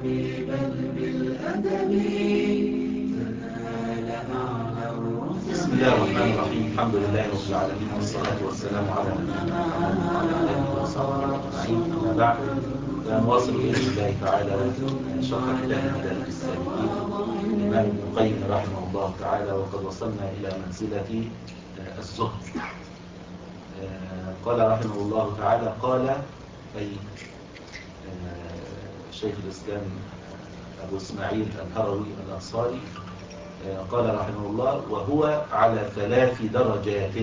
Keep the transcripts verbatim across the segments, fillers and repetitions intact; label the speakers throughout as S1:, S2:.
S1: بالقلب بل بالأدب تنال أعلى الرتب.
S2: بسم الله الرحمن الرحيم. الحمد لله رب العالمين، والصلاة والسلام على نبينا محمد وعلى آله وصحبه أجمعين. أما بعد، فنواصل بإذن الله تعالى شرح كتاب مدارج السالكين للإمام ابن القيم رحمه الله تعالى، وقد وصلنا إلى منزلة الزهد. قال رحمه الله تعالى، قال أي شيخ الإسلام أبو إسماعيل الهروي الأنصاري، قال رحمه الله: وهو على ثلاث درجات.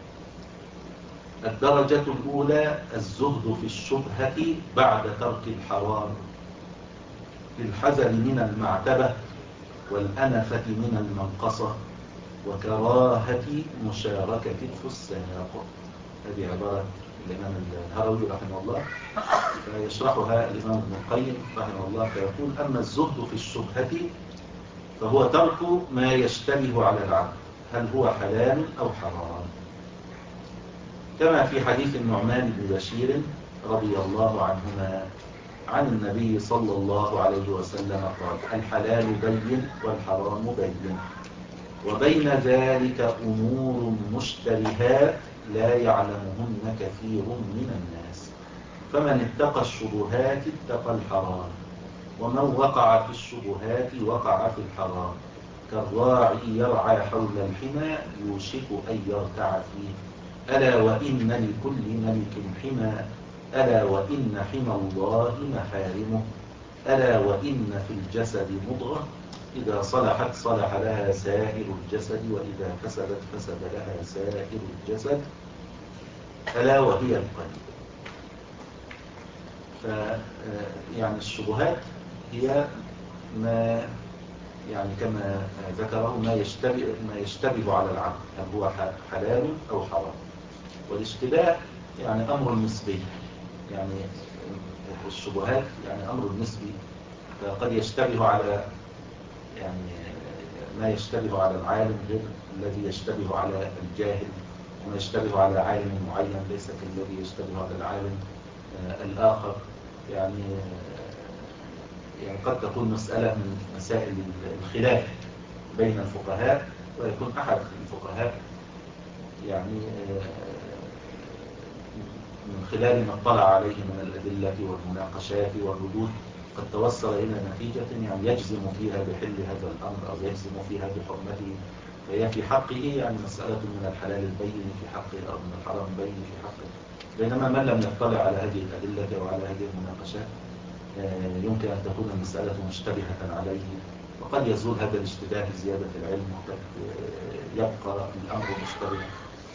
S2: الدرجة الأولى الزهد في الشبهة بعد ترك الحرام، بالحذر من المعتبة والأنفة من المنقصة وكراهة مشاركة الفساق. هذه عبارة الإمام الهروي رحمه الله، فيشرحها الإمام ابن القيم رحمه الله فيقول: أما الزهد في الشبهة فهو ترك ما يشتبه على العبد، هل هو حلال أو حرام، كما في حديث النعمان بن بشير رضي الله عنهما عن النبي صلى الله عليه وسلم قال: الحلال بين والحرام بين، وبين ذلك أمور مشتبهات لا يعلمهن كثير من الناس، فمن اتقى الشبهات اتقى الحرام، ومن وقع في الشبهات وقع في الحرام، كالراعي يرعى حول الحمى يوشك أن يرتع فيه، ألا وإن لكل ملك حمى، ألا وإن حمى الله محارمه، ألا وإن في الجسد مضغة إذا صلحت صلح لها سائر الجسد، وإذا فسدت فسد لها سائر الجسد، ألا وهي القلب. ف يعني الشبهات هي ما يعني كما ذكره ما يشتبه ما يشتبه على العبد، هل هو حلال أو حرام. والاشتباه يعني أمر نسبي، يعني الشبهات يعني أمر نسبي، فقد يشتبه على يعني ما يشتبه على العالم غير الذي يشتبه على الجاهل، وما يشتبه على عالم معين ليس كالذي يشتبه على العالم الآخر. يعني يعني قد تكون مسألة من مسائل الخلاف بين الفقهاء، ويكون أحد الفقهاء يعني من خلال ما اطلع عليه من الأدلة والمناقشات والردود قد توصل إلى نتيجة يعني يجزم فيها بحل هذا الأمر أو يجزم فيها بحرمته، فهي في حقه يعني مسألة من الحلال البين في حقه أو من الحرام البين في حقه. بينما من لم يطلع على هذه الأدلة وعلى هذه المناقشات يمكن أن تكون المسألة مشتبهة عليه، وقد يزول هذا الاشتباه بزيادة العلم، وقد يبقى الأمر مشتبها.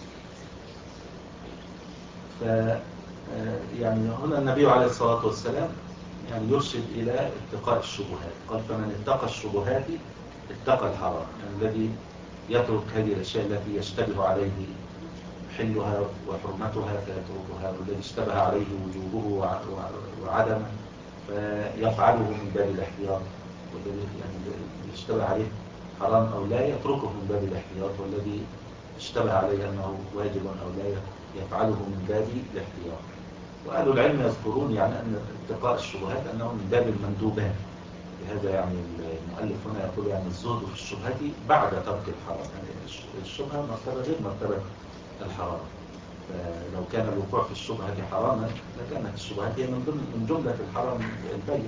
S2: ف يعني هنا النبي عليه الصلاة والسلام يعني يرشد إلى اتقاء الشبهات، قال: فمن اتقى الشبهات اتقى الحرام، يعني الذي يترك هذه الأشياء التي يشتبه عليه حلها وحرمتها فيتركها، والذي اشتبه عليه وجوبه وعدمه فيفعله من باب الاحتياط، والذي يعني اشتبه عليه حرام أو لا يتركه من باب الاحتياط، والذي اشتبه عليه أنه واجب أو لا يفعله من باب الاحتياط. وأهل العلم يذكرون يعني أن اتقاء الشبهات أنه من باب المندوبات، لهذا يعني المؤلف هنا يقول يعني الزهد في الشبهة بعد ترك الحرام، يعني الشبهة مرتبة غير مرتبة الحرام، فلو كان الوقوع في الشبهة حراما لكانت الشبهات هي من ضمن من جملة الحرام البين.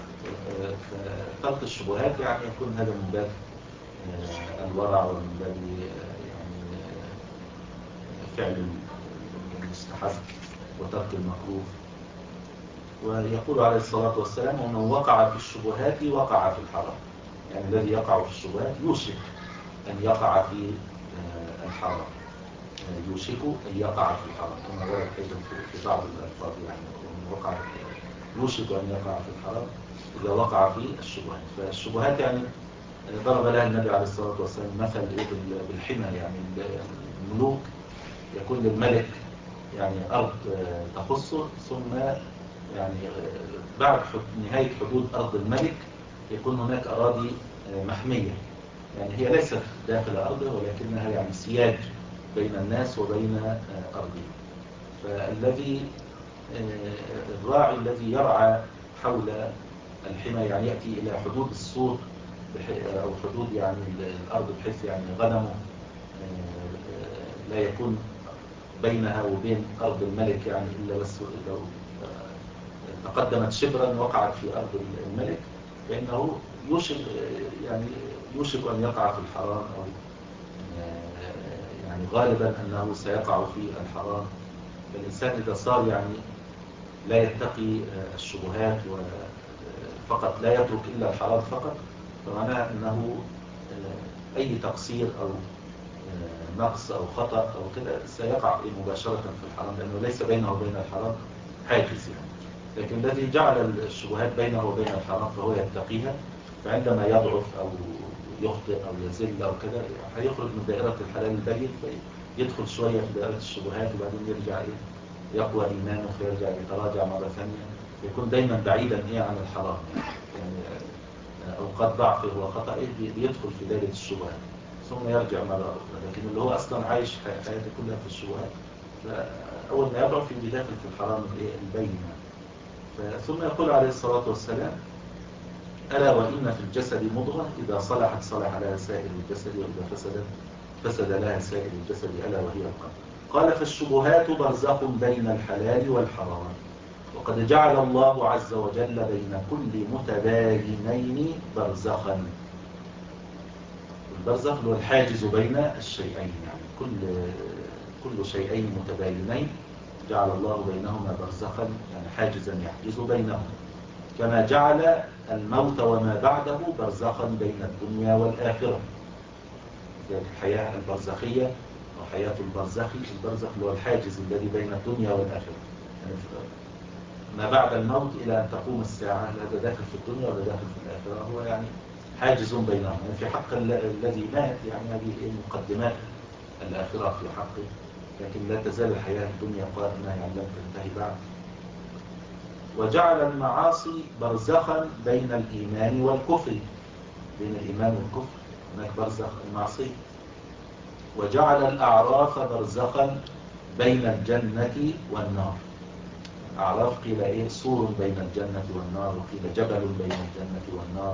S2: فترك الشبهات يعني يكون هذا من باب الورع ومن باب يعني فعل المستحب وترك المكروه. ويقول عليه الصلاة والسلام: ومن وقع في الشبهات وقع في الحرام، يعني الذي يقع في الشبهات يوشك أن يقع في الحرام، يوشك أن يقع في الحرام، كما ورد أيضا في بعض الألفاظ، يعني ومن وقع يوشك أن يقع في الحرام إذا وقع في الشبهات. فالشبهات يعني ضرب لها النبي عليه الصلاة والسلام مثل بالحمى، يعني الملوك يكون للملك يعني أرض تخصه، ثم يعني بعد نهاية حدود أرض الملك يكون هناك أراضي محمية، يعني هي ليست داخل أرضه ولكنها يعني سياج بين الناس وبين أرضه. فالذي الراعي الذي يرعى حول الحمى يعني يأتي إلى حدود السور أو حدود يعني الأرض، بحيث يعني غنمه لا يكون بينها وبين أرض الملك يعني إلا بس لو تقدمت شبرا وقعت في أرض الملك، فإنه يوشك يعني يوشك أن يقع في الحرام، أو يعني غالبا أنه سيقع في الحرام. فالإنسان إذا صار يعني لا يتقي الشبهات فقط، لا يترك إلا الحرام فقط، فمعناه أنه أي تقصير أو نقص أو خطأ أو كده سيقع مباشرة في الحرام، لأنه ليس بينه وبين الحرام حاجز يعني. لكن الذي جعل الشبهات بينه وبين الحرام فهو يتقيها، فعندما يضعف أو يخطئ أو يزل أو كده هيخرج من دائرة الحلال البين، فيدخل شوية في دائرة الشبهات، وبعدين يرجع إيه يقوى إيمانه فيرجع يتراجع مرة ثانية، يكون دايما بعيدا إيه عن الحرام يعني. أوقات ضعفه وخطأه بيدخل في دائرة الشبهات ثم يرجع مرة أخرى. لكن اللي هو أصلا عايش حياته كلها في الشبهات، فأول ما يضعف يبقى داخل في الحرام البين. ثم يقول عليه الصلاة والسلام: ألا وإن في الجسد مضغة إذا صلحت صلح لها سائر الجسد، وإذا فسدت فسد لها سائر الجسد، ألا وهي القلب. قال: فالشبهات برزخ بين الحلال والحرام، وقد جعل الله عز وجل بين كل متباينين برزخا. البرزخ هو الحاجز بين الشيئين، يعني كل كل شيئين متباينين جعل الله بينهما برزخا، يعني حاجزا يحجز بينهما، كما جعل الموت وما بعده برزخا بين الدنيا والآخرة. الحياة البرزخية وحياة البرزخي، البرزخ هو الحاجز الذي بين الدنيا والآخرة، يعني ما بعد الموت إلى أن تقوم الساعة، هذا داخل في الدنيا ولا داخل في الآخرة، هو يعني حاجز بينهم. يعني في حق الذي مات يعني هذه مقدمات الآخرة في حقه، لكن لا تزال الحياة الدنيا قائمة يعني لم تنتهي بعد. وجعل المعاصي برزخا بين الإيمان والكفر، بين الإيمان والكفر هناك برزخ المعصية. وجعل الأعراف برزخا بين الجنة والنار. أعراف قيل إيه سور بين الجنة والنار، وقيل جبل بين الجنة والنار.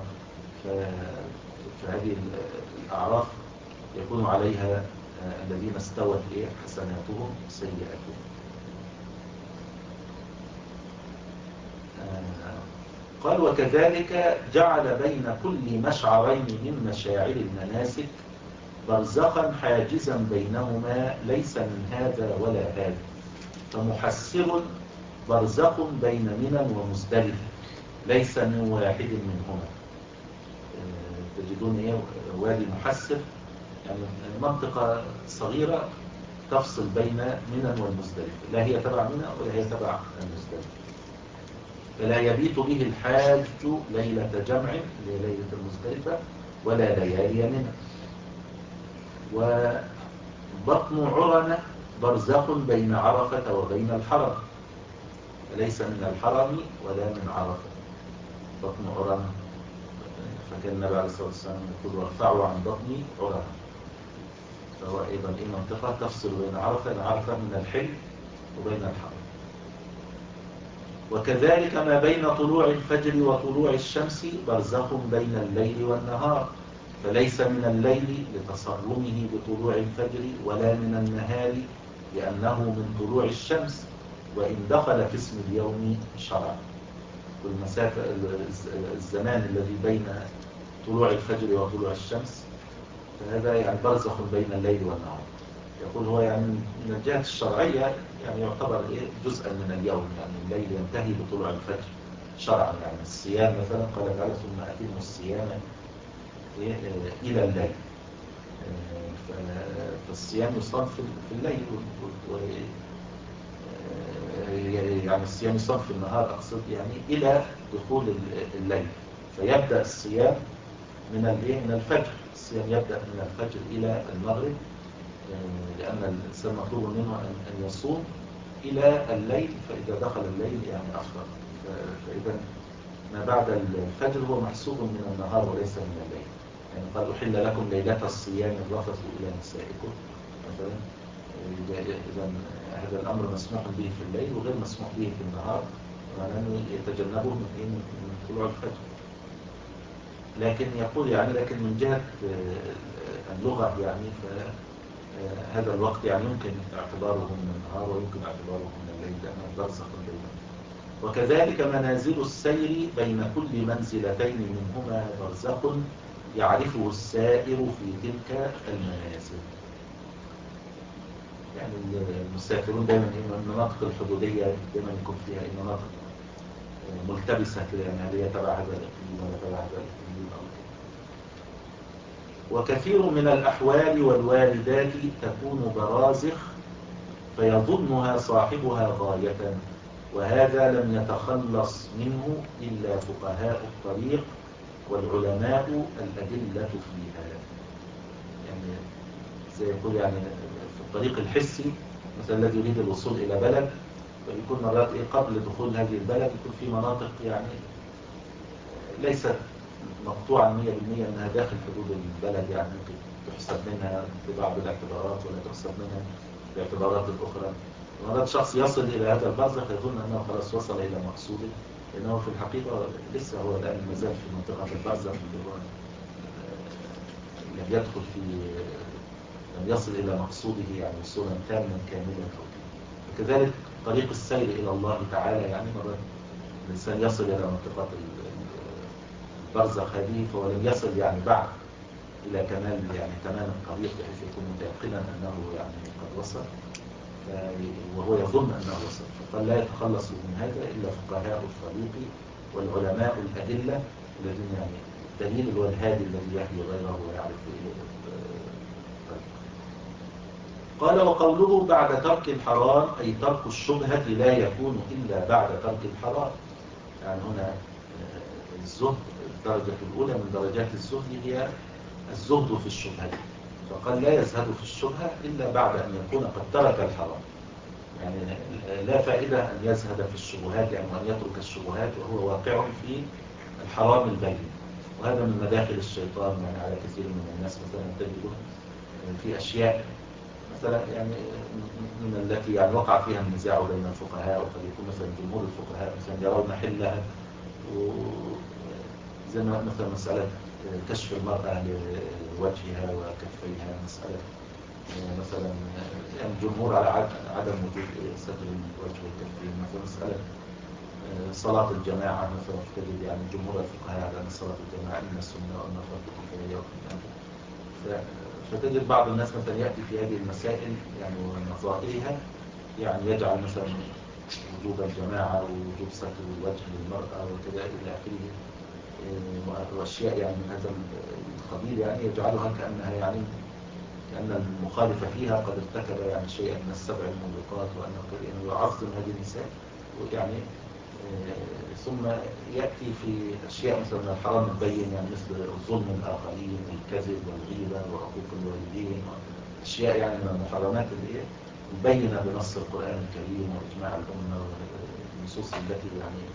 S2: فهذه الأعراف يكون عليها الذين استوت إيه حسناتهم سيئاتهم. قال: وكذلك جعل بين كل مشعرين من مشاعر المناسك برزخا حاجزا بينهما ليس من هذا ولا هذا، فمحسر برزخ بين منى ومزدلفة ليس من واحد منهما. تجدون ايه وادي محسر، يعني منطقة صغيرة تفصل بين منى والمزدلفة، لا هي تبع منى ولا هي تبع المزدلفة، فلا يبيت به الحاج ليلة جمع ليلة المزدلفة ولا ليالي منى. وبطن عرنة برزخ بين عرفة وبين الحرم، فليس من الحرم ولا من عرفة. بطن عرنة، فكان النبي عليه الصلاة والسلام يقول: وارفعوا عن بطني عرنة، فهو أيضا إيه منطقة تفصل بين عرفة لأن عرفة من الحل وبين الحرم. وكذلك ما بين طلوع الفجر وطلوع الشمس برزخ بين الليل والنهار، فليس من الليل لتصرمه بطلوع الفجر ولا من النهار لأنه من طلوع الشمس، وإن دخل في اسم اليوم شرعا. والمسافة الزمان الذي بين طلوع الفجر وطلوع الشمس فهذا يعني برزخ بين الليل والنهار. يقول هو يعني من الجهة الشرعية يعني يعتبر إيه جزءا من اليوم، يعني الليل ينتهي بطلوع الفجر شرعا. يعني الصيام مثلا قال تعالى: ثم أتموا الصيام إيه إلى الليل. فالصيام يصام في الليل، يعني الصيام يصام في النهار أقصد، يعني إلى دخول الليل. فيبدأ الصيام من الايه من الفجر، الصيام يبدأ من الفجر إلى المغرب، لأن الإنسان مطلوب منه أن يصوم إلى الليل، فإذا دخل الليل يعني أفطر. فإذا ما بعد الفجر هو محسوب من النهار وليس من الليل. يعني قال: أحل لكم ليلة الصيام الرفث إلى نسائكم مثلا. إذا هذا الأمر مسموح به في الليل وغير مسموح به في النهار، معناه يتجنبه من إيه؟ من طلوع الفجر. لكن يقول يعني لكن من جهة اللغة يعني فهذا الوقت يعني يمكن اعتباره من النهار ويمكن اعتباره من الليل لأنه برزخ بينهما. وكذلك منازل السير بين كل منزلتين منهما برزخ يعرفه السائر في تلك المنازل. يعني المسافرون دائما المناطق الحدودية دائما يكون فيها مناطق ملتبسة كده، يعني هل هي تبع هذا الإقليم ولا تبع هذا الإقليم أو كده. وكثير من الأحوال والواردات تكون برازخ فيظنها صاحبها غاية، وهذا لم يتخلص منه إلا فقهاء الطريق والعلماء الأدلة فيها. يعني زي يقول يعني في الطريق الحسي مثلا الذي يريد الوصول إلى بلد فبيكون مرات إيه قبل دخول هذه البلد يكون في مناطق يعني ليست مقطوعة مية بالمية أنها داخل حدود البلد، يعني ممكن تحسب منها ببعض الاعتبارات ولا تحسب منها باعتبارات الأخرى. مرات شخص يصل إلى هذا البرزخ يظن أنه خلاص وصل إلى مقصوده، لأنه في الحقيقة لسه هو الآن مازال في منطقة البرزخ اللي هو لم يدخل في لم يصل إلى مقصوده يعني وصولا تاما كاملا. وكذلك طريق السير إلى الله تعالى يعني مرات الإنسان يصل إلى منطقة البرزخ هذه فهو لم يصل يعني بعد إلى كمال يعني تمام الطريق بحيث يكون متيقنا أنه يعني قد وصل وهو يظن أنه وصل. فقال لا يتخلص من هذا إلا فقهاء الطريق والعلماء الأدلة الذين يعني الدليل هو الهادي الذي يهدي غيره ويعرف الطريق. قال وقوله بعد ترك الحرام أي ترك الشبهة لا يكون إلا بعد ترك الحرام. يعني هنا الزهد الدرجة الأولى من درجات الزهد هي الزهد في الشبهة، فقال لا يزهد في الشبهة إلا بعد أن يكون قد ترك الحرام. يعني لا فائدة أن يزهد في الشبهات يعني وأن يترك الشبهات وهو واقع في الحرام البين، وهذا من مداخل الشيطان. يعني على كثير من الناس مثلا تجد في أشياء مثلا يعني من التي يعني وقع فيها النزاع بين الفقهاء، وقد يكون مثلا جمهور الفقهاء مثلا يرون حلها، زي ما مثلا مسألة كشف المرأة لوجهها وكفيها، مسألة مثلا يعني الجمهور على عدم وجود ستر الوجه والكفين، مثلا مسألة صلاة الجماعة مثلا تجد يعني جمهور الفقهاء على أن صلاة الجماعة إما سنة وإما فرض كفاية. فتجد بعض الناس مثلا يأتي في هذه المسائل يعني ونظائرها يعني يجعل مثلا وجوب الجماعة ووجوب ستر الوجه للمرأة وكذا إلى آخره وأشياء يعني من هذا القبيل، يعني يجعلها كأنها يعني كأن المخالف فيها قد ارتكب يعني شيئا من السبع الموبقات وأنه يعني يعظم هذه النساء ويعني ثم يأتي في أشياء مثلا من الحرام البين يعني مثل ظلم الآخرين والكذب والغيبة وعقوق الوالدين أشياء يعني من المحرمات اللي هي مبينة بنص القرآن الكريم وإجماع الأمة والنصوص التي يعني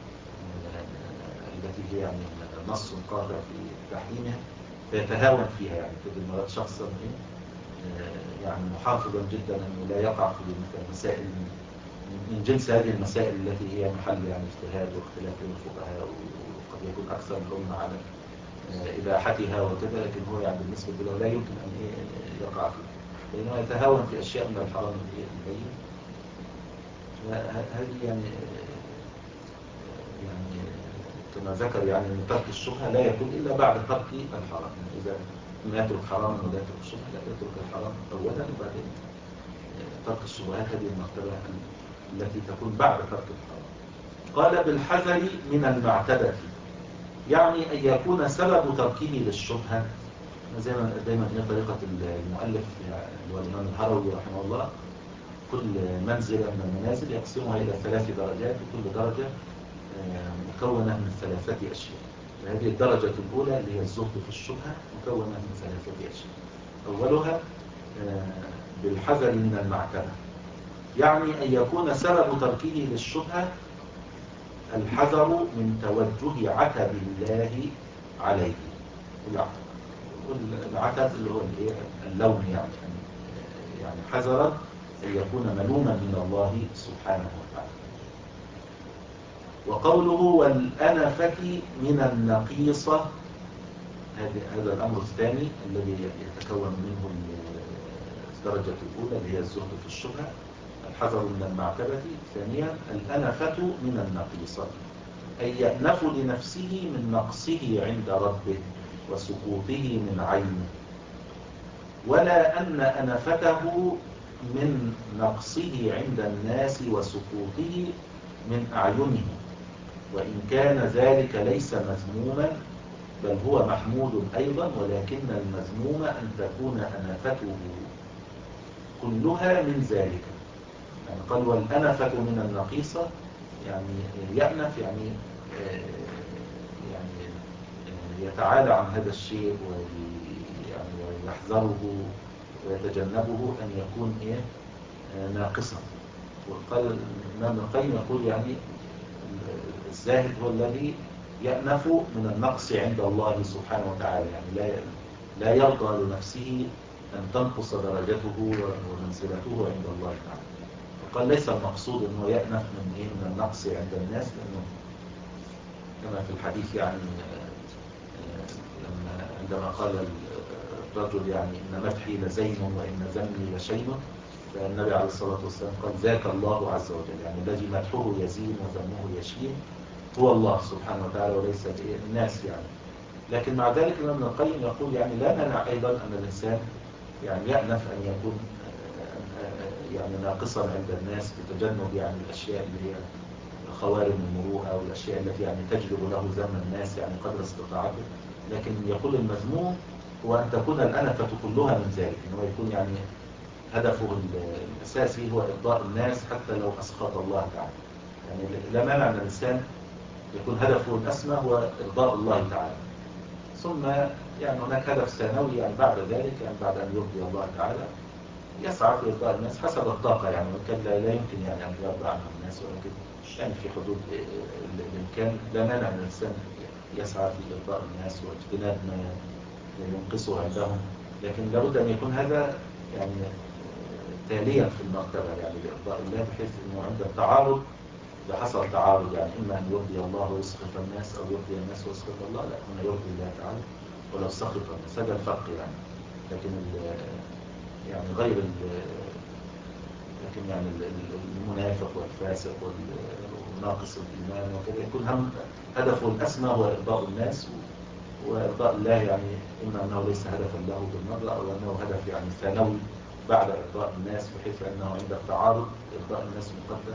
S2: التي هي يعني نص قاطع في تحريمها فيتهاون فيها. يعني تجد مرات شخصا يعني محافظا جدا أنه لا يقع في مثل مسائل من جنس هذه المسائل التي هي محل يعني اجتهاد واختلاف بين الفقهاء وقد يكون أكثر الأمة على إباحتها وكذا، لكن هو يعني بالنسبة له لا يمكن أن يقع فيه لأنه يتهاون في أشياء من الحرام البين. هذه يعني يعني كما ذكر يعني أن ترك الشبهة لا يكون إلا بعد ترك الحرام. يعني إذا ما يترك حراما ولا يترك الشبهة لا يترك الحرام أولا وبعدين ترك الشبهات. هذه المرتبة التي تكون بعد ترك الحرام. قال بالحذر من المعتدة يعني أن يكون سبب تركه للشبهة زي ما دايما هي طريقة المؤلف اللي هو الإمام الهروي رحمه الله، كل منزلة من المنازل يقسمها إلى ثلاث درجات وكل درجة مكونة من ثلاثة أشياء. هذه الدرجة الأولى اللي هي الزهد في الشبهة مكونة من ثلاثة أشياء. أولها بالحذر من المعتدة يعني أن يكون سبب تركه للشبهة الحذر من توجه عتب الله عليه. والعتب اللي هو اللوم يعني يعني حذرا أن يكون ملوما من الله سبحانه وتعالى. وقوله والأنفة من النقيصة، هذا الأمر الثاني الذي يتكون منه الدرجة الأولى اللي هي الزهد في الشبهة، الحذر من المعتبة. ثانيا الأنفة من النقيصة، أي يأنف لنفسه من نقصه عند ربه وسقوطه من عينه، ولا أن أنفته من نقصه عند الناس وسقوطه من أعينهم، وإن كان ذلك ليس مذموما بل هو محمود أيضا، ولكن المذموم أن تكون أنفته كلها من ذلك. يعني قال والأنفة من النقيصة، يعني يأنف يعني يعني يتعالى عن هذا الشيء ويحذره ويتجنبه أن يكون إيه ناقصا. وقال الإمام ابن القيم يقول يعني الزاهد هو الذي يأنف من النقص عند الله سبحانه وتعالى، يعني لا لا يرضى لنفسه أن تنقص درجته ومنزلته عند الله تعالى. وقال ليس المقصود أنه يأنف من إيه من النقص عند الناس، لأنه كما في الحديث يعني لما عندما قال الرجل يعني إن مدحي لزين وإن ذمي لشين، فالنبي عليه الصلاة والسلام قال ذاك الله عز وجل، يعني الذي مدحه يزين وذمه يشين هو الله سبحانه وتعالى وليس الناس يعني. لكن مع ذلك ابن القيم يقول يعني لا مانع أيضا أن الإنسان يعني يأنف أن يكون يعني ناقصا عند الناس بتجنب يعني الأشياء اللي هي خوارم المروءة أو الأشياء التي يعني تجلب له ذم الناس يعني قدر استطاعته. لكن يقول المذموم هو أن تكون الأنفة كلها من ذلك، أنه يكون يعني هدفه الأساسي هو إرضاء الناس حتى لو أسخط الله تعالى. يعني لا مانع أن الإنسان يكون هدفه الأسمى هو إرضاء الله تعالى، ثم يعني هناك هدف ثانوي يعني بعد ذلك، يعني بعد أن يرضي الله تعالى يسعى في إرضاء الناس حسب الطاقة، يعني وكان لا, لا يمكن يعني أن يرضى عنهم الناس، ولكن يعني في حدود الإمكان لا مانع أن الإنسان يسعى في إرضاء الناس واجتناب ما ينقصه عندهم، لكن لابد أن يكون هذا يعني تاليا في المرتبة يعني لإرضاء الله، بحيث أنه عند التعارض إذا حصل تعارض يعني إما أن يرضي الله ويسخط الناس أو يرضي الناس ويسخط الله، لا هنا يرضي الله تعالى ولو سخط الناس، هذا الفرق يعني. لكن يعني غير ال لكن يعني المنافق والفاسق والناقص الإيمان وكذا يكون هم هدفه الأسمى هو إرضاء الناس، وإرضاء الله يعني إما أنه ليس هدفا له بالمرة أو أنه هدف يعني ثانوي بعد إرضاء الناس، بحيث أنه عند التعارض إرضاء الناس مقدم.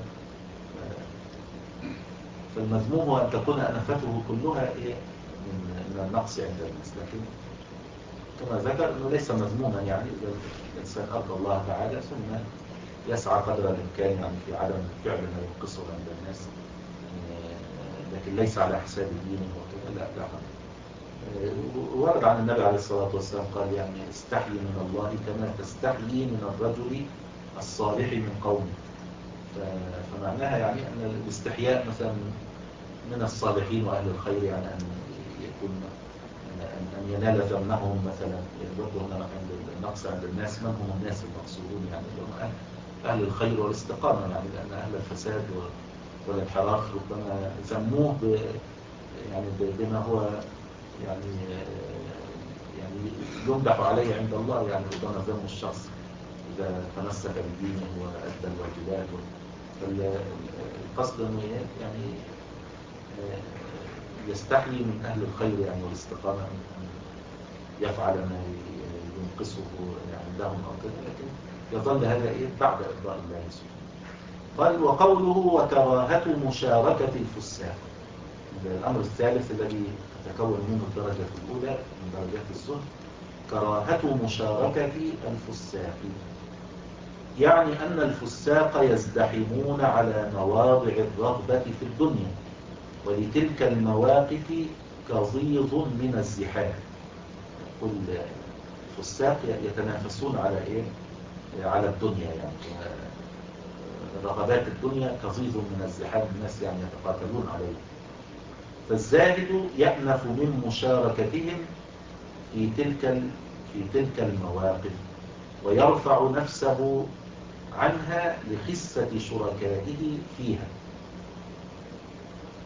S2: فالمذموم هو أن تكون أنفته كلها إيه من النقص عند الناس، لكن كما ذكر أنه ليس مذموما يعني إذا الإنسان أرضى الله تعالى ثم يسعى قدر الإمكان يعني في عدم فعل ما ينقصه عند الناس، لكن ليس على حساب دينه وكذا، لا لا. ورد عن النبي عليه الصلاة والسلام قال يعني استحي من الله كما تستحيي من الرجل الصالح من قومه. فمعناها يعني أن الاستحياء مثلا من الصالحين وأهل الخير يعني أن يكون أن ينال ذمهم مثلا، برضه هنا النقص عند الناس من هم الناس المقصودون يعني هم أهل الخير والاستقامة، يعني لأن أهل الفساد والانحراف ربما ذموه ب يعني بما هو يعني يعني يمدح عليه عند الله، يعني ربما ذم الشخص إذا تمسك بدينه وأدى الواجبات. فالقصد أنه يعني يستحي من أهل الخير يعني والاستقامة أن يفعل ما ينقصه عندهم أو كذا، لكن يظل هذا إيه بعد إرضاء الله سبحانه. قال وقوله وكراهة مشاركة الفساق، الأمر الثالث الذي تتكون منه الدرجة الأولى من درجات الزهد، كراهة مشاركة الفساق، يعني أن الفساق يزدحمون على مواضع الرغبة في الدنيا، ولتلك المواقف كظيظ من الزحام. كل الفساق يتنافسون على إيه؟ على الدنيا، يعني رغبات الدنيا كظيظ من الزحام، الناس يعني يتقاتلون عليه. فالزاهد يأنف من مشاركتهم في تلك في تلك المواقف، ويرفع نفسه عنها لخسة شركائه فيها.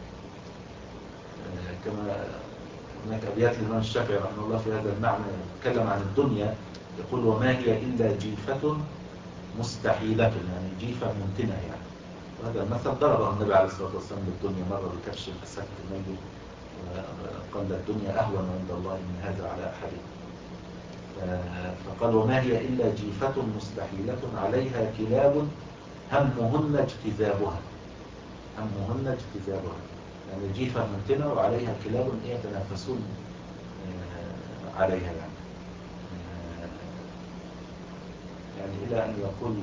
S2: كما هناك أبيات الإمام الشافعي رحمه الله في هذا المعنى يتكلم عن الدنيا، يقول وما هي إلا جيفة مستحيلة، يعني جيفة ممتنة يعني. وهذا المثل ضربه النبي عليه الصلاة والسلام للدنيا مرة بكبش الأسد الميت، وقال الدنيا أهون عند الله من هذا على أحد. فقال وما هي إلا جيفة مستحيلة عليها كلاب همهن اجتذابها، همهن اجتذابها، يعني جيفة ممتنة وعليها كلاب يتنافسون عليها يعني. يعني إلى أن يقول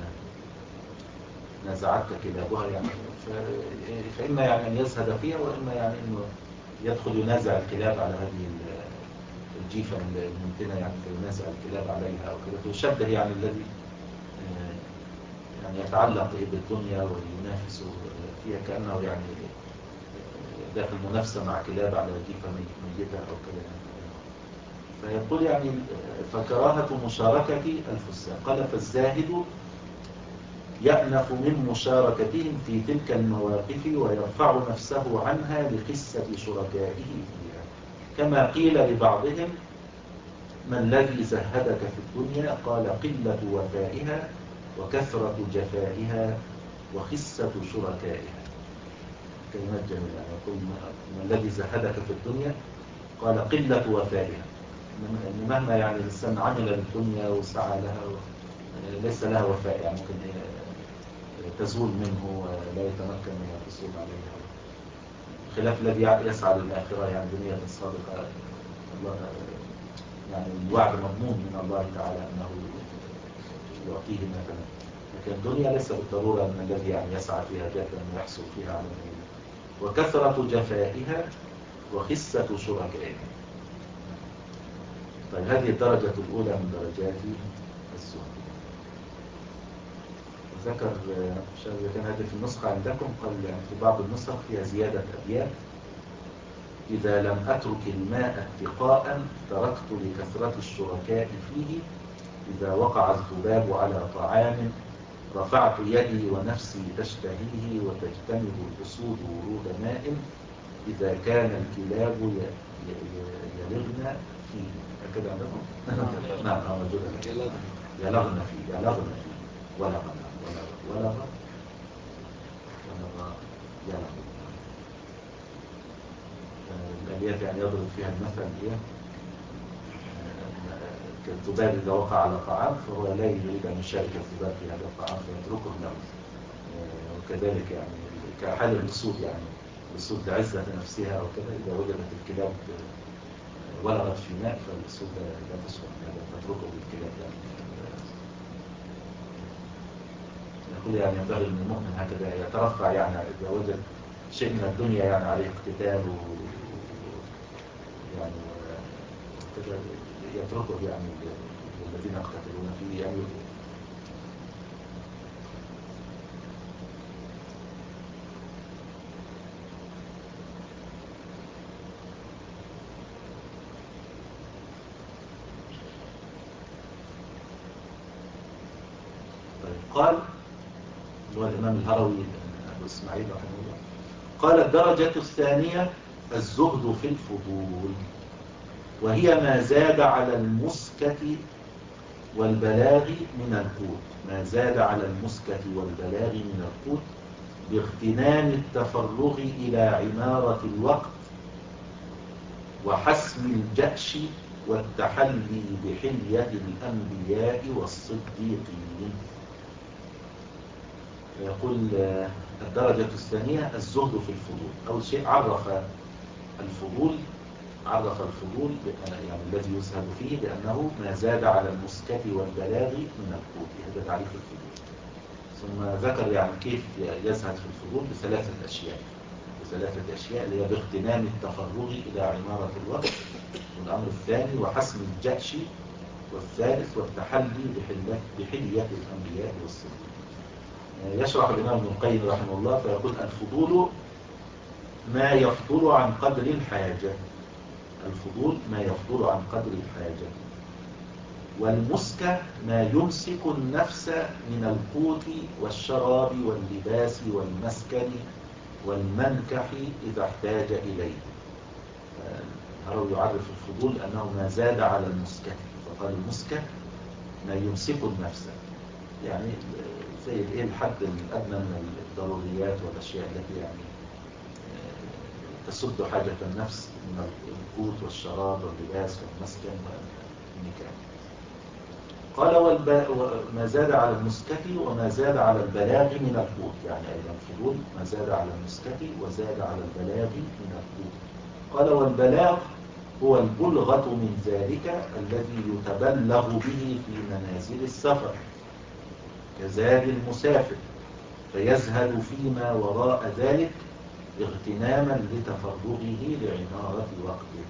S2: نزعتك كلابها يعني، فإما يعني أن يزهد فيها، وإما يعني أنه يدخل ينازع الكلاب على هذه الجيفة الممتنة يعني، فينازع الكلاب عليها أو كده، فيشبه يعني الذي يعني يتعلق بالدنيا وينافس فيها كأنه يعني داخل منافسة مع كلاب على جيفة ميتة أو كده يعني. فيقول يعني فكراهة مشاركة الفساق. قال فالزاهد يأنف من مشاركتهم في تلك المواقف ويرفع نفسه عنها لخسة شركائه فيها، كما قيل لبعضهم ما الذي زهدك في الدنيا؟ قال قلة وفائها وكثرة جفائها وخسة شركائها. كلمات جميلة يعني. يقول ما الذي زهدك في الدنيا؟ قال قلة وفائها، إن مهما يعني الإنسان عمل للدنيا وسعى لها ليس لها وفاء، يعني ممكن تزول منه ولا يتمكن من الحصول عليها، خلاف الذي يسعى للآخرة يعني بنية صادقة، الله يعني الوعد مضمون من الله تعالى أنه يعطيه ما تمنى. لكن الدنيا ليس بالضرورة أن الذي يعني يسعى فيها جدا أن يحصل فيها على المنى. وكثرة جفائها وخسة شركائها. طيب هذه الدرجة الأولى من درجات الزهد. ذكر مش عارف إذا كان هذه في النسخة عندكم، قال يعني في بعض النسخ فيها زيادة أبيات: إذا لم أترك الماء اتقاء تركت لكثرة الشركاء فيه، إذا وقع الذباب على طعام رفعت يدي ونفسي تشتهيه، وتجتنب الأسود ورود ماء، إذا كان الكلاب يلغن فيه. هكذا عندكم؟ نعم موجودة. يلغن فيه، يلغن فيه، ولغن ولغ ولغ ولغ يلغ. الأبيات يعني يضرب فيها المثل هي كالذباب إذا وقع على طعام فهو لا يريد أن يشارك الذباب في هذا الطعام فيتركه له. وكذلك يعني كحال الأسود، يعني الأسود لعزة نفسها أو كذا، إذا وجدت الكلاب ولغت في ماء فالأسود لا تشرب هذا فتركه للكلاب يعني. يقول يعني ينبغي من المؤمن هكذا يترفع، يعني إذا وجد شيء من الدنيا يعني عليه اقتتال و يعني كذا يتركه يعني الذين يقتتلون فيه يعني. قال هو الإمام الهروي أبو إسماعيل رحمه الله، قال الدرجة الثانية الزهد في الفضول، وهي ما زاد على المسكة والبلاغ من القوت، ما زاد على المسكة والبلاغ من القوت باغتنام التفرغ إلى عمارة الوقت وحسم الجأش والتحلي بحلية الأنبياء والصديقين. يقول الدرجة الثانية الزهد في الفضول. أول شيء عرف الفضول، عرف الفضول يعني الذي يزهد فيه بأنه ما زاد على المسكة والبلاغ من القوت، هذا تعريف الفضول. ثم ذكر يعني كيف يزهد في الفضول بثلاثة أشياء، بثلاثة أشياء اللي هي باغتنام التفرغ إلى عمارة الوقت، والأمر الثاني وحسم الجأش، والثالث والتحلي بحلية الأنبياء والصديقين. يشرح الإمام ابن القيم رحمه الله فيقول الفضول ما يفضل عن قدر الحاجة، الفضول ما يفضل عن قدر الحاجة، والمسكة ما يمسك النفس من القوت والشراب واللباس والمسكن والمنكح إذا احتاج إليه. الهروي يعرف الفضول أنه ما زاد على المسكت، فقال المسكت ما يمسك النفس، يعني زي الايه الحد الأدنى من الضروريات والأشياء التي يعني تسد حاجة النفس من القوت والشراب واللباس والمسكن والنكاح. قال وما زاد على المسكت وما زاد على البلاغ من القوت، يعني أيضا الفضول ما زاد على المسكت وزاد على البلاغ من القوت. قال والبلاغ هو البلغة من ذلك الذي يتبلغ به في منازل السفر كزاد المسافر، فيزهد فيما وراء ذلك اغتناما لتفرغه لعمارة وقته.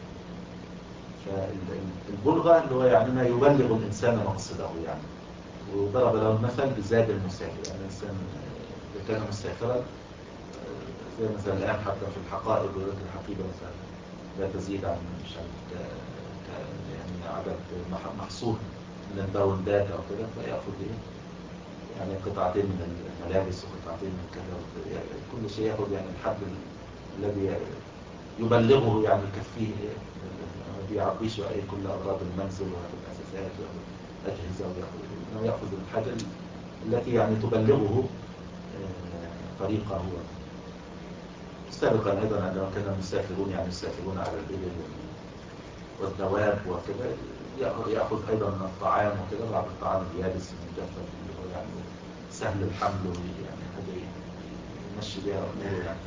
S2: فالبلغة اللي هو يعني ما يبلغ الإنسان مقصده يعني. وضرب له المثل بزاد المسافر، يعني الإنسان إذا كان مسافرا زي مثلا الآن حتى في الحقائب يقول لك الحقيبة مثلا لا تزيد عن مش عارف يعني عدد محصور من الباوندات أو كده، فيأخذ إيه يعني قطعتين من الملابس وقطعتين من كذا، يعني كل شيء يأخذ يعني الحد الذي يبلغه يعني يكفيه، ما بيعبيش أي كل أغراض المنزل والأساسات والأجهزة، ويأخذ يأخذ الحاجة التي يعني تبلغه طريقه هو. سابقا أيضا عندما كان المسافرون يعني يسافرون على الإبل والدواب وكذا، يأخذ أيضا من الطعام وكذا، بعض الطعام اليابس المجفف اللي هو يعني سهل الحمل، يعني هذا يمشي بها أموره يعني.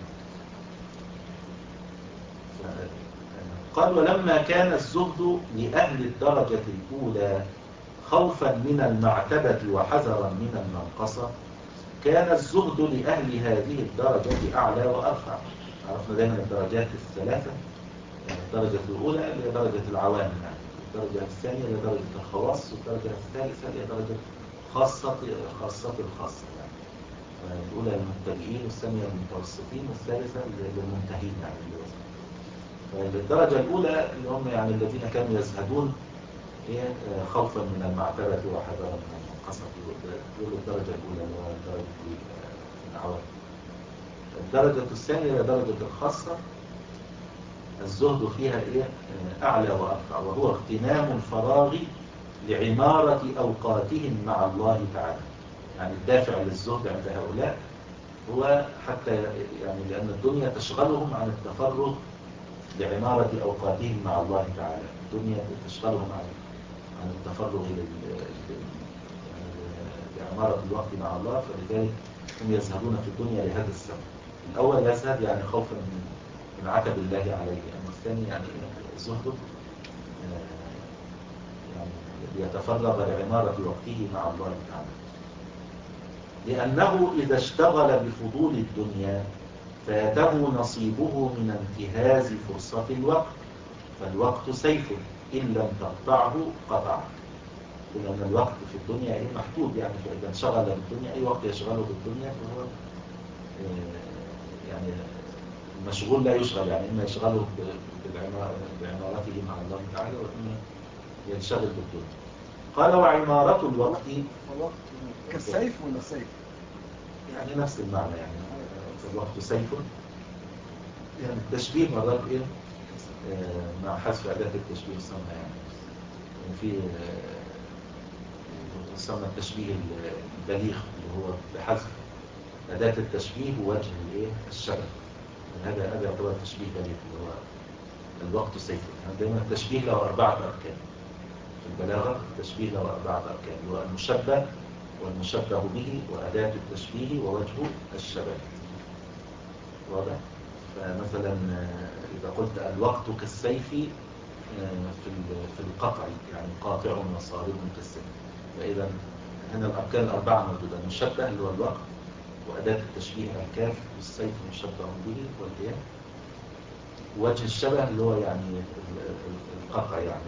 S2: قال ولما كان الزهد لأهل الدرجة الأولى خوفا من المعتبة وحذرا من المنقصة، كان الزهد لأهل هذه الدرجة أعلى وأرفع. عرفنا دائما الدرجات الثلاثة، الدرجة الأولى هي درجة العوام، يعني الدرجة الثانية هي درجة الخواص، والدرجة الثالثة هي درجة خاصة خاصة الخاصة، يعني الأولى للمبتدئين والثانية للمتوسطين والثالثة للمنتهين يعني الوزن. فالدرجة الأولى اللي هم يعني الذين كانوا يزهدون هي خوفا من المعتبة وحذرا من المنقصة، دول الدرجة الأولى اللي هو درجة العوام. الدرجة الثانية هي درجة الخاصة، الزهد فيها إيه أعلى وأرفع، وهو اغتنام الفراغ لعمارة أوقاتهم مع الله تعالى. يعني الدافع للزهد عند هؤلاء هو حتى يعني لأن الدنيا تشغلهم عن التفرغ لعمارة أوقاتهم مع الله تعالى. الدنيا تشغلهم عن عن التفرغ لعمارة الوقت مع الله، فلذلك هم يزهدون في الدنيا لهذا السبب. الأول يزهد يعني خوفا من من عتب الله عليه، أما الثاني يعني زهد يعني يتفرغ لعمارة وقته مع الله تعالى، لأنه إذا اشتغل بفضول الدنيا فاته نصيبه من انتهاز فرصة الوقت، فالوقت سيف إن لم تقطعه قطعك. لأن الوقت في الدنيا إيه محدود، يعني فإذا انشغل بالدنيا أي وقت يشغله بالدنيا فهو يعني المشغول لا يشغل، يعني إما يشغله بعمارته مع الله تعالى وإما ينشغل بالدنيا. قال وعمارة الوقت
S3: الوقت كالسيف ولا سيف؟
S2: يعني نفس المعنى، يعني الوقت سيف، يعني التشبيه مرات إيه آه مع حذف أداة التشبيه يسمى يعني في يسمى التشبيه البليغ اللي هو بحذف أداة التشبيه ووجه الإيه الشبه. هذا هذا يعتبر تشبيه بليغ اللي هو الوقت سيف. يعني دائما التشبيه له أربعة أركان في البلاغة. التشبيه له أربعة أركان اللي هو المشبه والمشبه به وأداة التشبيه ووجه الشبه. واضح؟ فمثلا إذا قلت الوقت كالسيف في في القطع، يعني قاطع وصارم كالسيف، فإذا هنا الأركان الأربعة موجودة. المشبه اللي هو الوقت، وأداة التشبيه الكاف، والسيف مشبه به والياء، وجه الشبه اللي هو يعني القطع يعني.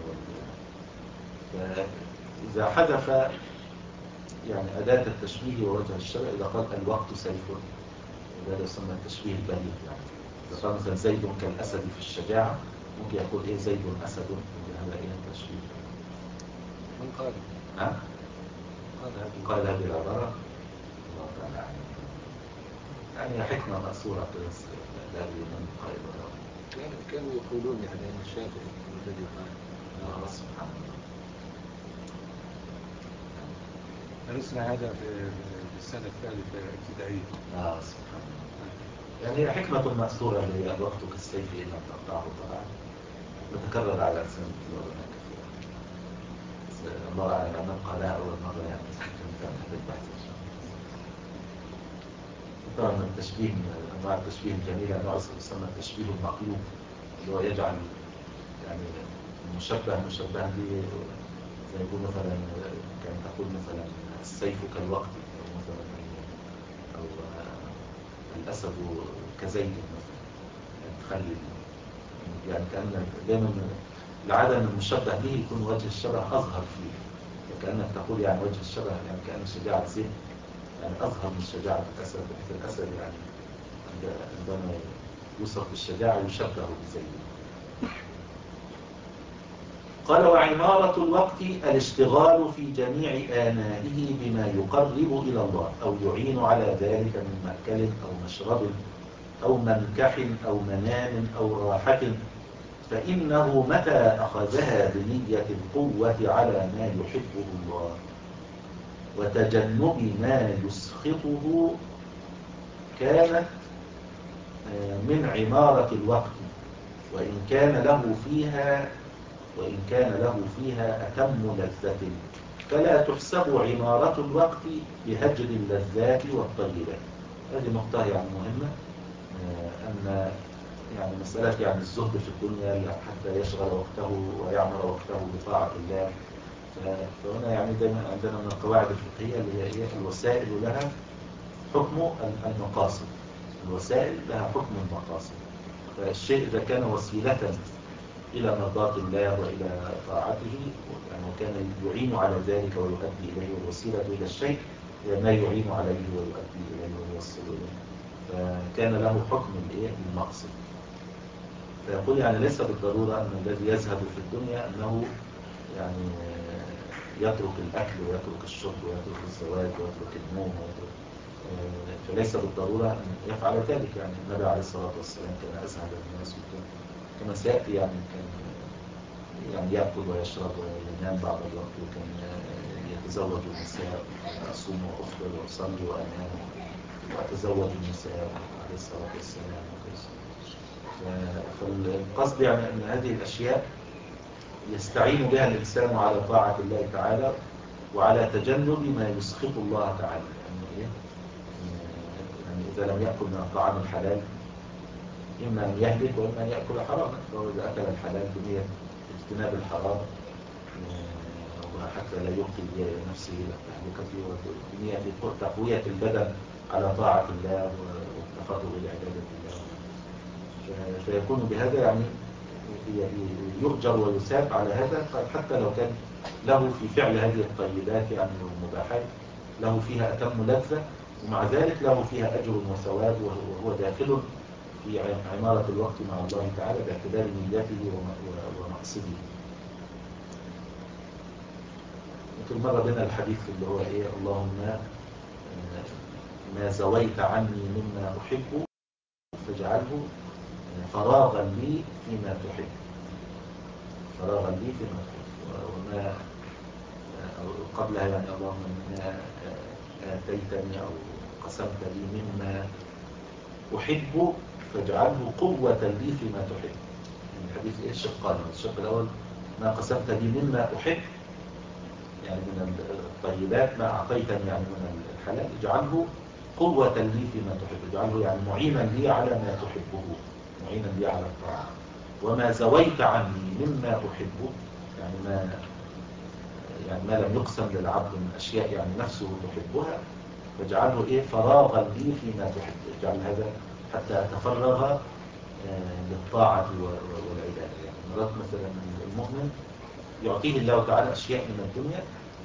S2: فإذا حذف يعني أداة التشبيه ووجه الشبه، إذا قال الوقت سيف، هذا يسمى التشبيه البليغ. يعني إذا قال مثلا زيد كالأسد في الشجاعة، ممكن يقول إيه زيد أسد، هذا إيه التشبيه.
S4: من قال؟
S2: نعم؟
S4: قال هذه
S2: قال هذه العبارة الله تعالى يعني حكمة مأثورة بس لا أدري من قائل ولا.
S4: يعني كانوا يقولون يعني أن الشافعي هو الذي قال
S2: الله سبحانه وتعالى.
S5: درسنا هذا في في السنة الثالثة ابتدائية.
S2: آه سبحان الله. يعني هي حكمة مأثورة اللي هي الوقت كالسيف إن لم تقطعه طبعا متكرر على ألسنة العلماء كثيرا. بس الله أعلم أن نبقى لها أول مرة يعني كان هذا البحث إن شاء الله. طبعا من التشبيه من أنواع التشبيه الجميلة أنواع يسمى التشبيه المقلوب اللي هو يجعل يعني المشبه مشبه به زي يقول مثلا كان تقول مثلا السيف كالوقت أو مثلا أو الأسد كزيد مثلا يعني تخلي يعني كأن دائما العادة أن المشبه به يكون وجه الشبه أظهر فيه كأنك تقول يعني وجه الشبه يعني كأن شجاعة زيد يعني أظهر من شجاعة الأسد بحيث الأسد يعني عندما يوصف بالشجاعة يشبه بزيد. قال وعمارة الوقت الاشتغال في جميع آنائه بما يقرب إلى الله أو يعين على ذلك من مأكل أو مشرب أو منكح أو منام أو راحة فإنه متى أخذها بنية القوة على ما يحبه الله وتجنب ما يسخطه كانت من عمارة الوقت وإن كان له فيها وإن كان له فيها أتم لذة فلا تحسب عمارة الوقت بهجر اللذات والطيبات. هذه نقطة يعني مهمة أن يعني مسألة يعني الزهد في الدنيا حتى يشغل وقته ويعمر وقته بطاعة الله. فهنا يعني دائما عندنا من القواعد الفقهية اللي هي الوسائل لها حكم المقاصد. الوسائل لها حكم المقاصد. فالشيء إذا كان وسيلة إلى مرضاة الله وإلى طاعته يعني وكان يعين على ذلك ويؤدي إليه والوسيلة إلى الشيء ما يعين عليه ويؤدي إليه ويوصل إليه فكان له حكم المقصد. فيقول يعني ليس بالضرورة أن الذي يزهد في الدنيا أنه يعني يترك الأكل ويترك الشرب ويترك الزواج ويترك النوم ويترك فليس بالضرورة أن يفعل ذلك. يعني النبي عليه الصلاة والسلام كان أزهد الناس وكان كما سيأتي يعني كان يعني يأكل ويشرب وينام بعض الوقت وكان يتزوج النساء أصوم وأفطر وأصلي وأنام وأتزوج النساء عليه الصلاة والسلام. فالقصد يعني أن هذه الأشياء يستعين بها الإنسان على طاعة الله تعالى وعلى تجنب ما يسخط الله تعالى. يعني, يعني إذا لم يأكل من الطعام الحلال إما أن يهلك وإما أن يأكل حراما. فهو إذا أكل الحلال بنية اجتناب الحرام وحتى لا يلقي نفسه إلى التهلكة وبنية تقوية البدن على طاعة الله والتفرغ لعبادة الله فيكون بهذا يعني يؤجر ويثاب على هذا. حتى لو كان له في فعل هذه الطيبات يعني والمباحات له فيها أتم لذة ومع ذلك له فيها أجر وثواب وهو داخل في عمارة الوقت مع الله تعالى باعتبار نيته ومقصده. مثل مرة بنا الحديث اللي هو إيه اللهم ما زويت عني مما أحب فاجعله فراغا لي فيما تحب فراغا لي فيما تحب وما قبلها يعني اللهم ما آتيتني أو قسمت لي مما أحب فاجعله قوة لي فيما تحب. يعني الحديث إيه الشقان. الشق الأول ما قسمت لي مما أحب يعني من الطيبات ما أعطيتني يعني من الحلال اجعله قوة لي فيما تحب اجعله يعني معينا لي على ما تحبه معينا لي على الطاعة. وما زويت عني مما أحبه يعني ما يعني ما لم يقسم للعبد من أشياء يعني نفسه تحبها فاجعله إيه فراغا لي فيما تحب اجعل هذا حتى أتفرغ للطاعة والعبادة. يعني مرات مثلا المؤمن يعطيه الله تعالى أشياء من الدنيا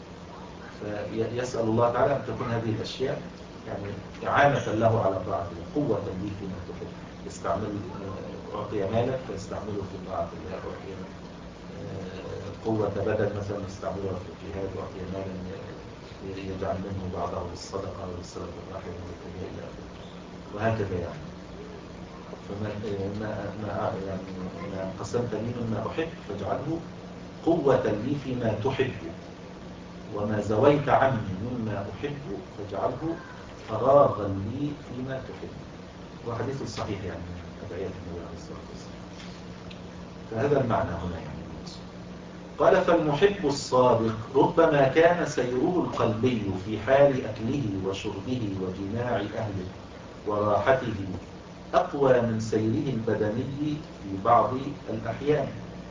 S2: فيسأل الله تعالى أن تكون هذه الأشياء يعني إعانة له على طاعة الله قوة لي فيما تحب. يستعمل أعطي مالا فيستعمله في طاعة الله أعطي قوة بدن مثلا يستعملها في الجهاد أعطي مالا يجعل منه بعضه للصدقة وللصدقة الرحمة والتجاه إلى آخره وهكذا يعني. فما ما ما يعني ما قسمت لي مما أحب فاجعله قوة لي فيما تحب، وما زويت عني مما أحب فاجعله فراغا لي فيما تحب. وحديث الصحيح يعني من أدعية النبي عليه الصلاة والسلام. فهذا المعنى هنا يعني. قال فالمحب الصادق ربما كان سيره القلبي في حال أكله وشربه وجماع أهله وراحته أقوى من سيره البدني في بعض الأحيان.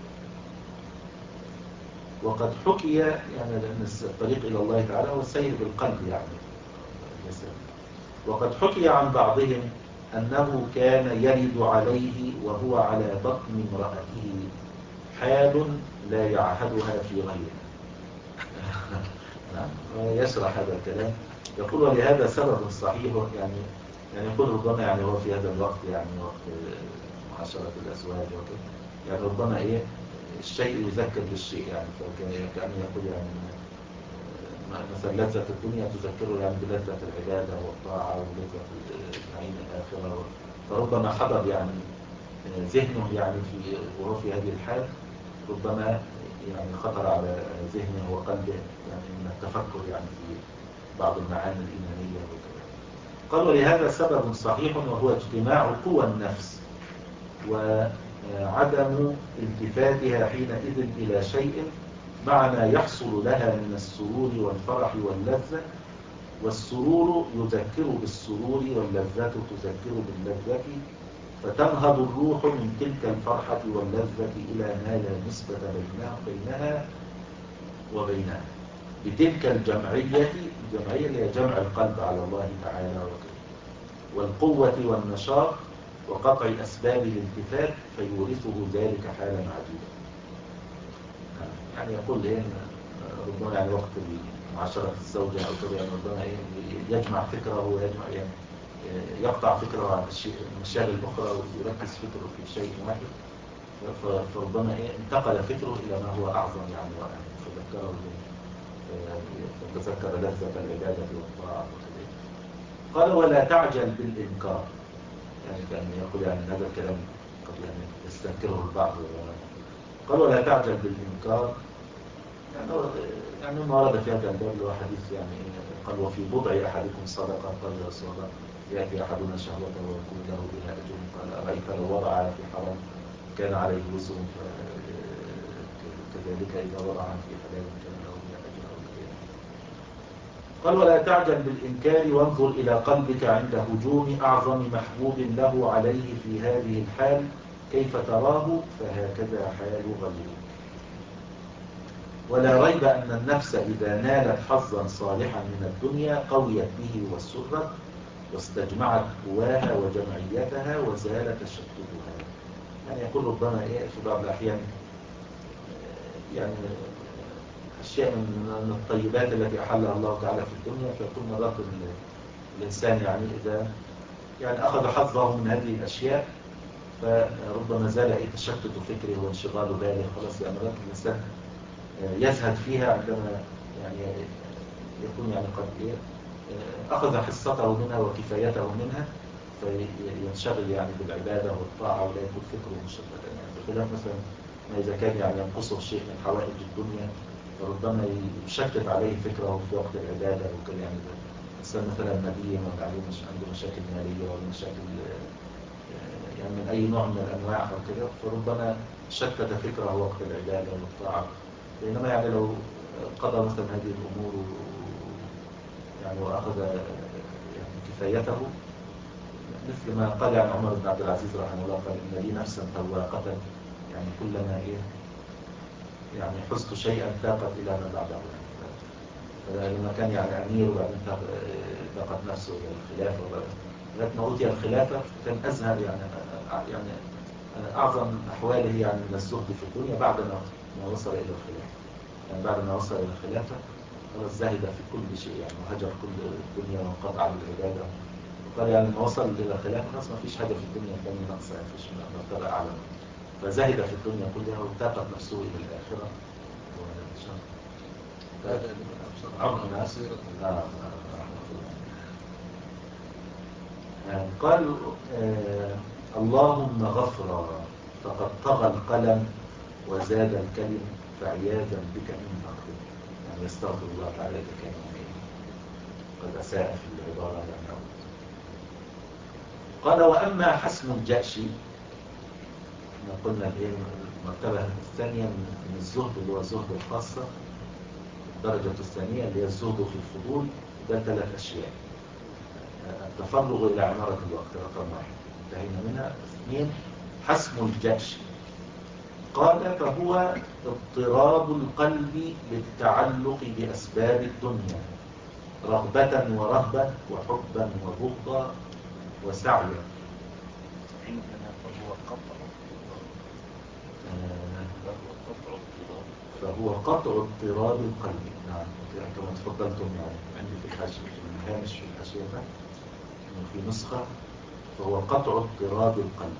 S2: وقد حكي يعني لأن الطريق إلى الله تعالى هو السير بالقلب يعني. وقد حكي عن بعضهم أنه كان يرد عليه وهو على بطن امرأته حال لا يعهدها في غيرها. نعم. يشرح هذا الكلام يقول ولهذا سبب صحيح يعني يعني يقول ربما يعني هو في هذا الوقت يعني وقت معاشرة الأزواج وكذا يعني ربما إيه الشيء يذكر بالشيء يعني فكأنه يقول يعني مثلا لذة الدنيا تذكره يعني بلذة العبادة والطاعة ولذة النعيم الآخرة، فربما حضر يعني ذهنه يعني في وهو في هذه الحال ربما يعني خطر على ذهنه وقلبه يعني من التفكر يعني في بعض المعاني الإيمانية وكذا. قال ولهذا سبب صحيح وهو اجتماع قوى النفس وعدم التفاتها حينئذ إلى شيء مع ما يحصل لها من السرور والفرح واللذة، والسرور يذكر بالسرور واللذة تذكر باللذة، فتنهض الروح من تلك الفرحة واللذة إلى ما لا نسبة بينها, بينها وبينها بتلك الجمعية الجمعية اللي هي جمع القلب على الله تعالى وكذا والقوة والنشاط وقطع أسباب الالتفات فيورثه ذلك حالا عجيبا. يعني يقول إيه ربما يعني وقت معاشرة الزوجة أو كذا يعني ربما إيه يجمع فكره ويجمع يعني يقطع فكره عن المشاغل الأخرى ويركز فكره في شيء واحد، فربما إيه انتقل فكره إلى ما هو أعظم يعني فذكره فتذكر لذة العبادة والطاعة وكذا. قال ولا تعجل بالإنكار، يعني كان يقول يعني هذا الكلام قد يعني يستنكره البعض. قال ولا تعجل بالإنكار يعني يعني ما ورد في هذا الباب له حديث يعني قال وفي بضع أحدكم صدقة. قال يا رسول الله يأتي أحدنا شهوته ويكون له بها أجر. قال أرأيت لو وضع في حرام كان عليه وزر كذلك إذا وضع في حلال كان له بها أجر أو كذلك. قال ولا تعجل بالإنكار وانظر إلى قلبك عند هجوم أعظم محبوب له عليه في هذه الحال كيف تراه فهكذا حال غيره. ولا ريب أن النفس إذا نالت حظا صالحا من الدنيا قويت به وسرت واستجمعت قواها وجمعيتها وزال تشتتها. يعني يقول ربما إيه في بعض الأحيان يعني أشياء من الطيبات التي أحلها الله تعالى في الدنيا فيكون مرات الإنسان يعني إذا يعني أخذ حظه من هذه الأشياء فربما زال إيه تشتت فكره وانشغال باله خلاص يعني مرات الإنسان يزهد فيها عندما يعني يكون يعني قد إيه أخذ حصته منها وكفايته منها فينشغل يعني بالعبادة والطاعة ولا يكون فكره مشتتا يعني بخلاف مثلا ما إذا كان يعني ينقصه شيء من حوائج الدنيا فربما يشتت عليه فكره في وقت العبادة وكذا. يعني الإنسان مثلا مدين ولا عليه مش عنده مشاكل مالية ولا مشاكل يعني من أي نوع من الأنواع أو كده فربما شتت فكره وقت العبادة والطاعة. بينما يعني لو قضى مثلا هذه الأمور يعني وأخذ يعني كفايته مثل ما قال عن عمر بن عبد العزيز رحمه الله قال إن لي نفسا تواقة يعني كلما إيه يعني حزت شيئا تاقت إلى ما بعده يعني لما كان يعني أمير وبعدين تاقت نفسه إلى الخلافة لغاية ما أوتي الخلافة كان أزهر يعني يعني أعظم أحواله يعني من الزهد في الدنيا بعد ما وصل إلى الخلافة. يعني بعد ما وصل إلى الخلافة خلاص زهد في كل شيء يعني وهجر كل الدنيا وانقطع عن العبادة. وقال يعني لما وصل إلى الخلافة خلاص ما فيش حاجة في الدنيا ثانية ناقصة يعني فيش مرتبة أعلى. فزهد في الدنيا كلها وتاقت نفسه إلى الآخرة.
S4: هذا
S2: عمر الناس قالوا اللهم غفرا فقد طغى القلم وزاد الكلم فعياذا بك من أخذ. يعني يستغفر الله تعالى إذا كان قد أساء في العبارة يعني. قال وأما حسم الجأش، احنا قلنا الايه المرتبة الثانية من الزهد اللي هو الزهد الخاصة، الدرجة الثانية اللي هي الزهد في الفضول. ده ثلاث أشياء: التفرغ إلى عمارة الوقت رقم واحد، انتهينا منها. اثنين، حسم الجأش. قال فهو اضطراب القلب للتعلق بأسباب الدنيا رغبة ورهبة وحبا وبغضا وسعيا.
S3: عندنا فهو قطع
S2: فهو قطع اضطراب القلب. نعم كما تفضلتم يعني عندي في الحاشية في الهامش في الحاشية ده في نسخة فهو قطع اضطراب القلب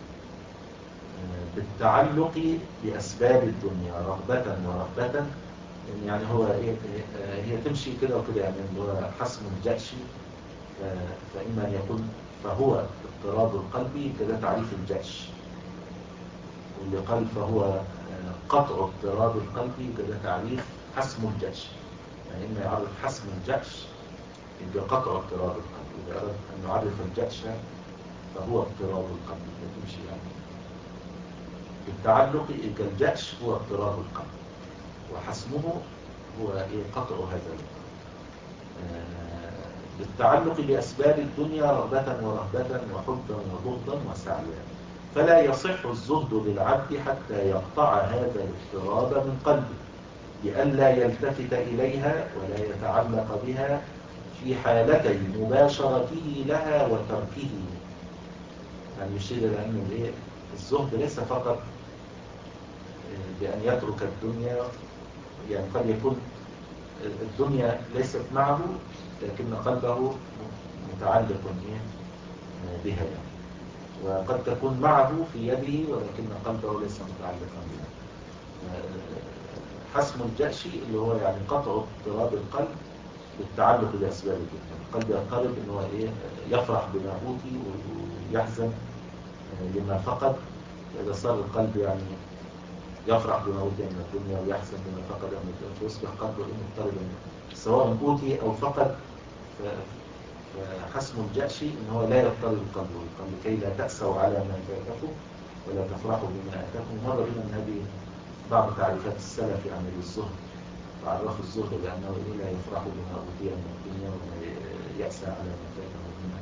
S2: بالتعلق بأسباب الدنيا رغبة ورهبة. يعني هو إيه هي تمشي كده وكده يعني اللي هو حسم الجأش. فإما أن يكون فهو اضطراب القلب كده تعريف الجأش، واللي قال فهو قطع اضطراب القلب كده تعريف حسم الجأش. يعني إما يعرف حسم الجأش يبقى قطع اضطراب القلب، إذا أراد أن يعرف الجأش فهو اضطراب القلب. تمشي يعني التعلق كالجأش هو اضطراب القلب، وحسمه هو إيه قطع هذا القلب بالتعلق بأسباب الدنيا رغبة ورهبة وحبا وبغضا وسعيا. فلا يصح الزهد للعبد حتى يقطع هذا الاضطراب من قلبه بألا يلتفت إليها ولا يتعلق بها في حالتي مباشرته لها وتركه. يعني يشير إلى أن الزهد ليس فقط بأن يترك الدنيا، يعني قد يكون الدنيا ليست معه لكن قلبه متعلق بها يعني. وقد تكون معه في يده ولكن قلبه ليس متعلقا بها. حسم الجأش اللي هو يعني قطع اضطراب القلب بالتعلق بأسباب الدنيا. القلب يضطرب ان هو ايه يفرح بما أوتي ويحزن لما فقد. إذا صار القلب يعني يفرح بما أوتي من الدنيا ويحزن بما فقد من الدنيا فيصبح قلبه مضطربا سواء أوتي أو فقد. فحسم الجأش ان هو لا يضطرب القلب والقلب كي لا تأسوا على ما فاتكم ولا تفرحوا بما آتاكم. مر بنا من هذه بعض تعريفات السلف عن الزهد، تعرفوا الزهد بأنه لا يفرح بما أوتي من الدنيا ولا يأسى على ما فاته منها.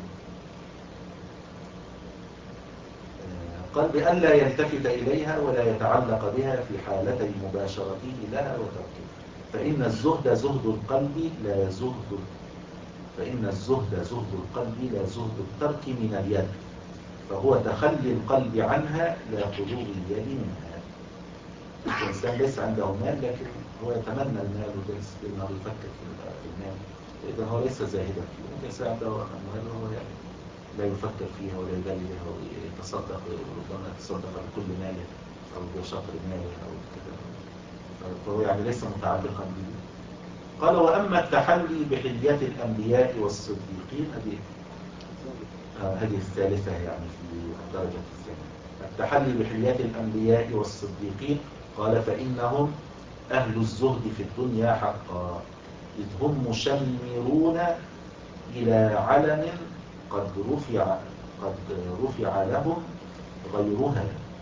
S2: قال بألا يلتفت إليها ولا يتعلق بها في حالتي مباشرته لها وتركها. فإن الزهد زهد القلب لا زهد فإن الزهد زهد القلب لا زهد الترك من اليد، فهو تخلي القلب عنها لا خلو اليد منها. الإنسان ليس عنده مال لكن هو يتمنى المال وليس أنه يفكر في المال، إذا هو ليس زاهدا فيه. الإنسان عنده أموال وهو لا يفكر فيها ولا يبالي بها ويتصدق وربما يتصدق بكل ماله أو بشطر ماله أو كذا، فهو يعني ليس متعلقا به. قال وأما التحلي بحليات الأنبياء والصديقين، هذه هذه الثالثة يعني في الدرجة الثانية. التحلي بحليات الأنبياء والصديقين قال فإنهم أهل الزهد في الدنيا حقا، إذ هم مشمرون إلى علم قد رفع قد رفع لهم غيرها.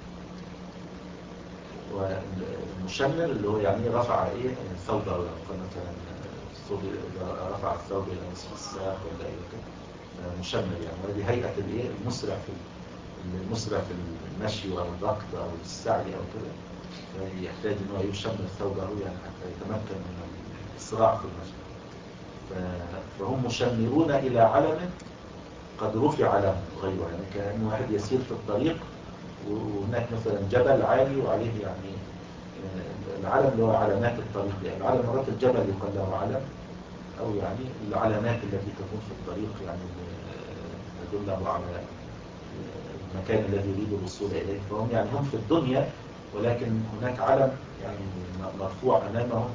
S2: والمشمر اللي هو يعني رفع ايه ثوبه، او مثلا الثوب رفع الثوب الى نصف الساق ولا ايه كده مشمر يعني. وهذه هيئه الايه المسرع في المسرع في المشي والركض او السعي او كده، فيحتاج ان هو يشمر ثوبه يعني حتى يتمكن من الاسراع في المشي. فهم مشمرون الى علم قد رفع لهم غيره، يعني كأن واحد يسير في الطريق وهناك مثلا جبل عالي وعليه يعني العلم اللي هو علامات الطريق. يعني العلم مرات الجبل يقال له علم، أو يعني العلامات التي تكون في الطريق يعني تدله على المكان الذي يريد الوصول إليه. فهم يعني هم في الدنيا ولكن هناك علم يعني مرفوع أمامهم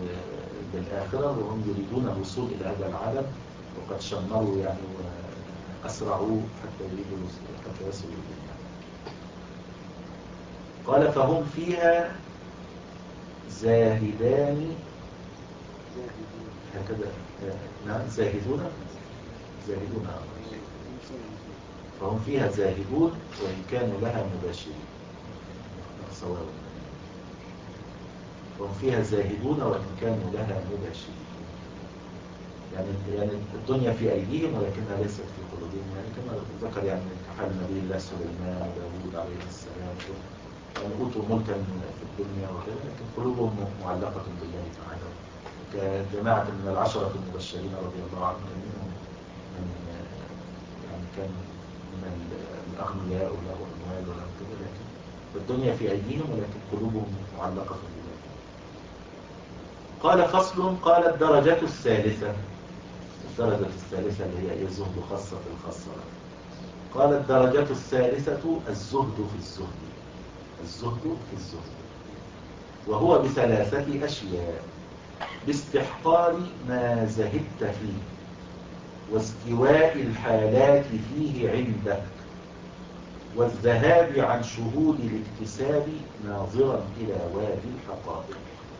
S2: بالآخرة وهم يريدون الوصول إلى هذا العالم، وقد شمروا يعني أسرعوا حتى يريدوا حتى يصلوا إليها. قال فهم فيها زاهدان هكذا. نعم زاهدون زاهدون فهم فيها زاهدون وإن كانوا لها مباشرين. صواب. وهم فيها زاهدون وإن كانوا لها مباشرين. يعني يعني الدنيا في أيديهم ولكنها ليست في قلوبهم. يعني كما ذكر يعني حال نبي الله سليمان وداود عليه السلام، يعني أوتوا ملكا في الدنيا وكذا لكن قلوبهم معلقة بالله تعالى. كجماعة من العشرة المبشرين رضي الله عنهم منهم من يعني كان من الأغنياء وله أموال وله كذا لكن الدنيا في أيديهم ولكن قلوبهم معلقة بالله. قال فصل. قال الدرجة الثالثة. الدرجة الثالثة اللي هي الزهد خاصة في الخاصة. قال الدرجة الثالثة الزهد في الزهد. الزهد في الزهد وهو بثلاثة أشياء: باستحقار ما زهدت فيه، واستواء الحالات فيه عندك، والذهاب عن شهود الاكتساب ناظرا إلى وادي الحقائق.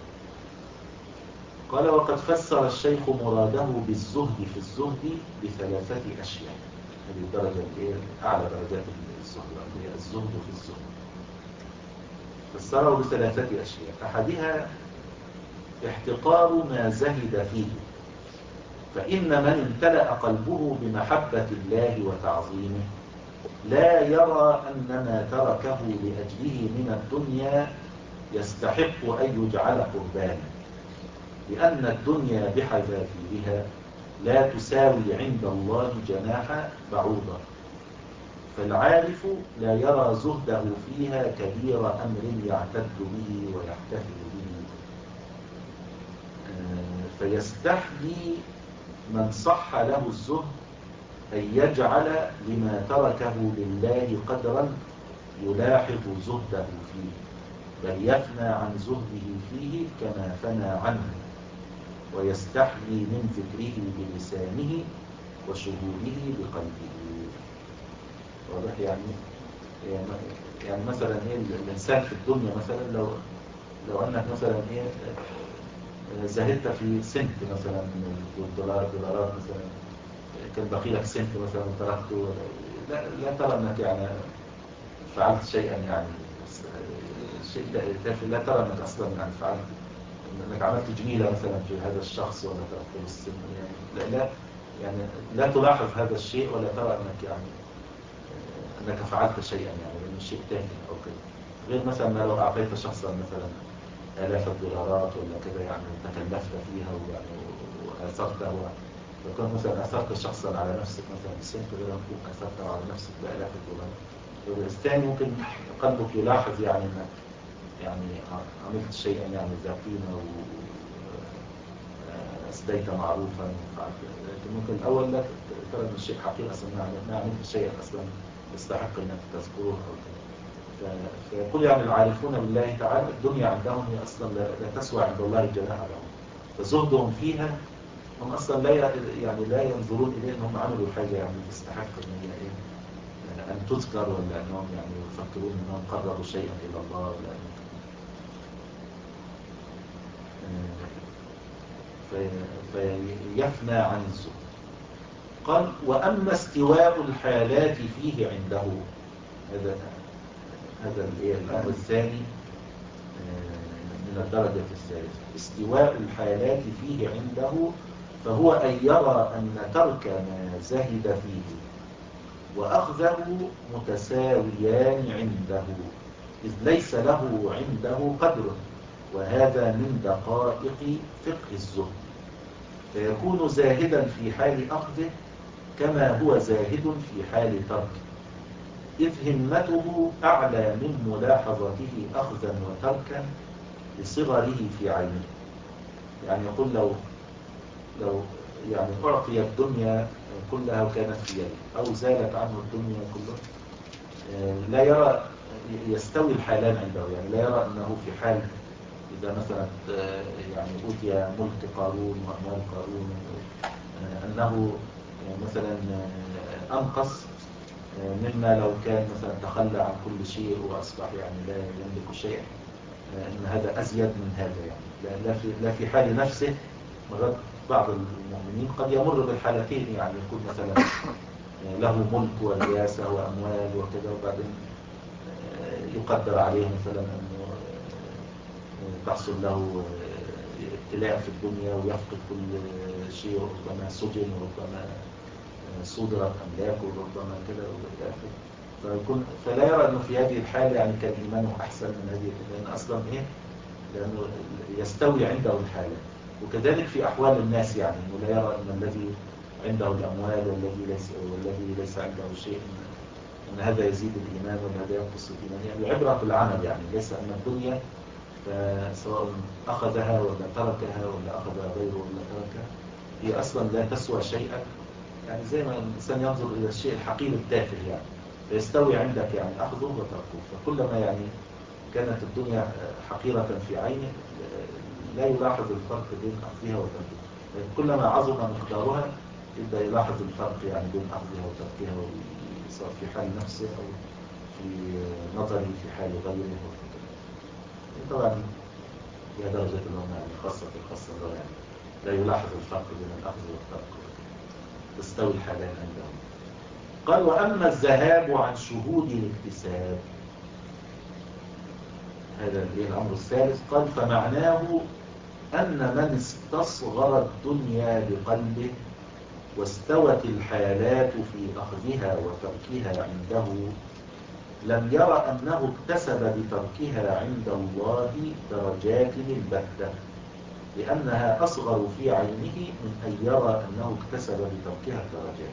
S2: قال وقد فسر الشيخ مراده بالزهد في الزهد بثلاثة أشياء. هذه الدرجة أعلى درجات الزهد اللي هي الزهد في الزهد. فسره بثلاثة أشياء: أحدها احتقار ما زهد فيه، فإن من امتلأ قلبه بمحبة الله وتعظيمه لا يرى أن ما تركه لأجله من الدنيا يستحق أن يجعل قربانا، لأن الدنيا بحذافيرها لا تساوي عند الله جناح بعوضة. فالعارف لا يرى زهده فيها كبير أمر يعتد به ويحتفل به، فيستحيي من صح له الزهد أن يجعل لما تركه لله قدرا يلاحظ زهده فيه، بل يفنى عن زهده فيه كما فنى عنه، ويستحيي من ذكره بلسانه وشهوده بقلبه. واضح؟ يعني يعني مثلا ايه الانسان في الدنيا مثلا لو لو انك مثلا ايه زهدت في سنت مثلا من الدولار دولارات مثلا، كان باقي لك سنت مثلا تركته، لا لا ترى انك يعني فعلت شيئا يعني شيء تافه، لا ترى انك اصلا يعني فعلت انك عملت جميله مثلا في هذا الشخص ولا تركته السن، يعني لا لا يعني لا تلاحظ هذا الشيء ولا ترى انك يعني انك فعلت شيئا يعني من شيء تافه او كده. غير مثلا ما لو اعطيت شخصا مثلا آلاف الدولارات ولا كده يعني تكلفت فيها ويعني واثرته، لو مثلا اثرت شخصا على نفسك مثلا بسنت غير ممكن اثرته على نفسك بآلاف الدولارات. الثاني ممكن قلبك يلاحظ يعني انك يعني عملت شيئا يعني ذا قيمه واسديت معروفا، لكن ممكن الاول لا ترى ان الشيء حقيقه اصلا ما عملت شيئا اصلا يستحق انك تذكره او كده. فيقول يعني العارفون بالله تعالى الدنيا عندهم هي اصلا لا تسوى عند الله جناح بعوضة، فزهدهم فيها هم اصلا لا يعني لا ينظرون اليه انهم عملوا حاجه يعني تستحق ان هي ايه ان تذكر، ولا انهم يعني يفكرون انهم قربوا شيئا الى الله ولا فيفنى عن الزهد. قال واما استواء الحالات فيه عنده، هذا هذا الامر الثاني من الدرجة الثالثة، استواء الحالات فيه عنده، فهو أن يرى أن ترك ما زهد فيه وأخذه متساويان عنده، إذ ليس له عنده قدر، وهذا من دقائق فقه الزهد، فيكون زاهدا في حال أخذه كما هو زاهد في حال تركه، إذ همته أعلى من ملاحظته أخذا وتركا لصغره في عينه. يعني يقول لو لو يعني أعطي الدنيا كلها وكانت في يده أو زالت عنه الدنيا كلها لا يرى يستوي الحالان عنده، يعني لا يرى أنه في حال إذا مثلا يعني أوتي ملك قارون وأموال قارون أنه يعني مثلا أنقص مما لو كان مثلا تخلى عن كل شيء وأصبح يعني لا يملك شيء، إن هذا أزيد من هذا يعني. لا في لا في حال نفسه. مرات بعض المؤمنين قد يمر بالحالتين، يعني يكون مثلا له ملك ورياسة وأموال وكذا، وبعدين يقدر عليه مثلا أنه تحصل له ابتلاء في الدنيا ويفقد كل شيء، وربما سجن وربما صدرت أملاكه وربما كذا وإلى آخره. فيكون فلا يرى أنه في هذه الحالة يعني كان إيمانه أحسن من هذه، لأن أصلا إيه؟ لأنه يستوي عنده الحالة. وكذلك في أحوال الناس، يعني أنه لا يرى أن الذي عنده الأموال والذي ليس والذي ليس عنده شيء أن هذا يزيد الإيمان وهذا ينقص الإيمان. يعني العبرة بالعمل، يعني ليس أن الدنيا سواء أخذها ولا تركها ولا أخذ غيره ولا تركها هي أصلا لا تسوى شيئا. يعني زي ما الإنسان ينظر إلى الشيء الحقير التافه، يعني فيستوي عندك يعني أخذه وتركه. فكلما يعني كانت الدنيا حقيرة في عينه لا يلاحظ الفرق بين أخذها وتركها. كلما عظم مقدارها يبدأ يلاحظ الفرق يعني بين أخذها وتركها، سواء في حال نفسه أو في نظره في حال غيره. طبعا هي درجة الأمة يعني خاصة الخاصة يعني لا يلاحظ الفرق بين الأخذ والترك، تستوي الحالات عندهم. قال: وأما الذهاب عن شهود الاكتساب، هذا الأمر الثالث. قال: فمعناه أن من استصغر الدنيا بقلبه واستوت الحالات في أخذها وتركها عنده لم يرى أنه اكتسب بتركها عند الله درجات البتة، لأنها أصغر في عينه من أن يرى أنه اكتسب بتركها الدرجات.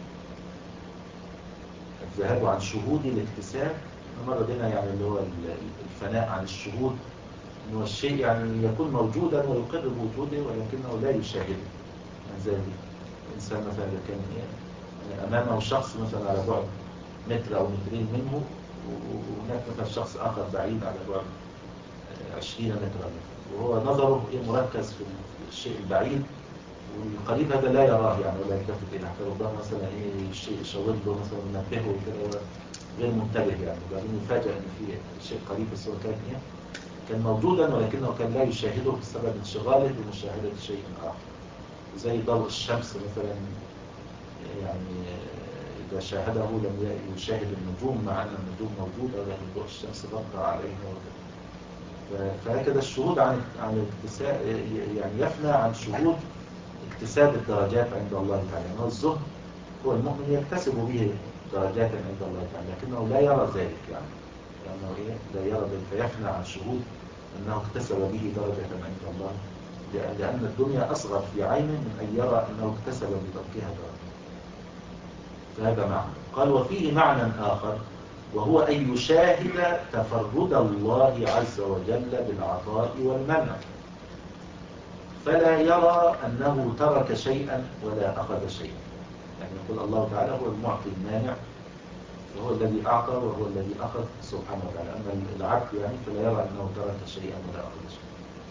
S2: الذهاب عن شهود الاكتساب مر بنا يعني اللي هو الفناء عن الشهود، إنه الشيء يعني يكون موجودا ويقر بوجوده ولكنه لا يشاهده. يعني زي الإنسان مثلا إذا كان أمامه شخص مثلا على بعد متر أو مترين منه، وهناك مثلا شخص آخر بعيد على بعد عشرين مترا، وهو نظره مركز في الشيء البعيد، والقريب هذا لا يراه يعني ولا يلتفت إليه، حتى ربما مثلا إيه الشيء يشاور له مثلا منبهه وكذا غير منتبه يعني، وبعدين يفاجأ إن في شيء قريب بس هو كان إيه كان موجودا ولكنه كان لا يشاهده بسبب انشغاله بمشاهدة شيء آخر. زي ضوء الشمس مثلا، يعني إذا شاهده لم يشاهد النجوم مع أن النجوم موجودة ولكن ضوء الشمس غطى عليها. فهكذا الشهود عن عن الاكتساب يعني يفنى عن شهود اكتساب الدرجات عند الله تعالى. يعني الزهد هو المؤمن يكتسب به درجات عند الله تعالى لكنه لا يرى ذلك، يعني لأنه إيه لا يرى ذلك فيفنى عن شهود أنه اكتسب به درجة عند الله، لأن الدنيا أصغر في عينه من أن يرى أنه اكتسب بتركها درجة. فهذا معنى. قال: وفيه معنى آخر وهو أن يشاهد تفرد الله عز وجل بالعطاء والمنع، فلا يرى أنه ترك شيئا ولا أخذ شيئا. يعني يقول الله تعالى هو المعطي المانع، وهو الذي أعطى وهو الذي أخذ سبحانه وتعالى. أما العبد يعني فلا يرى أنه ترك شيئا ولا أخذ شيئا.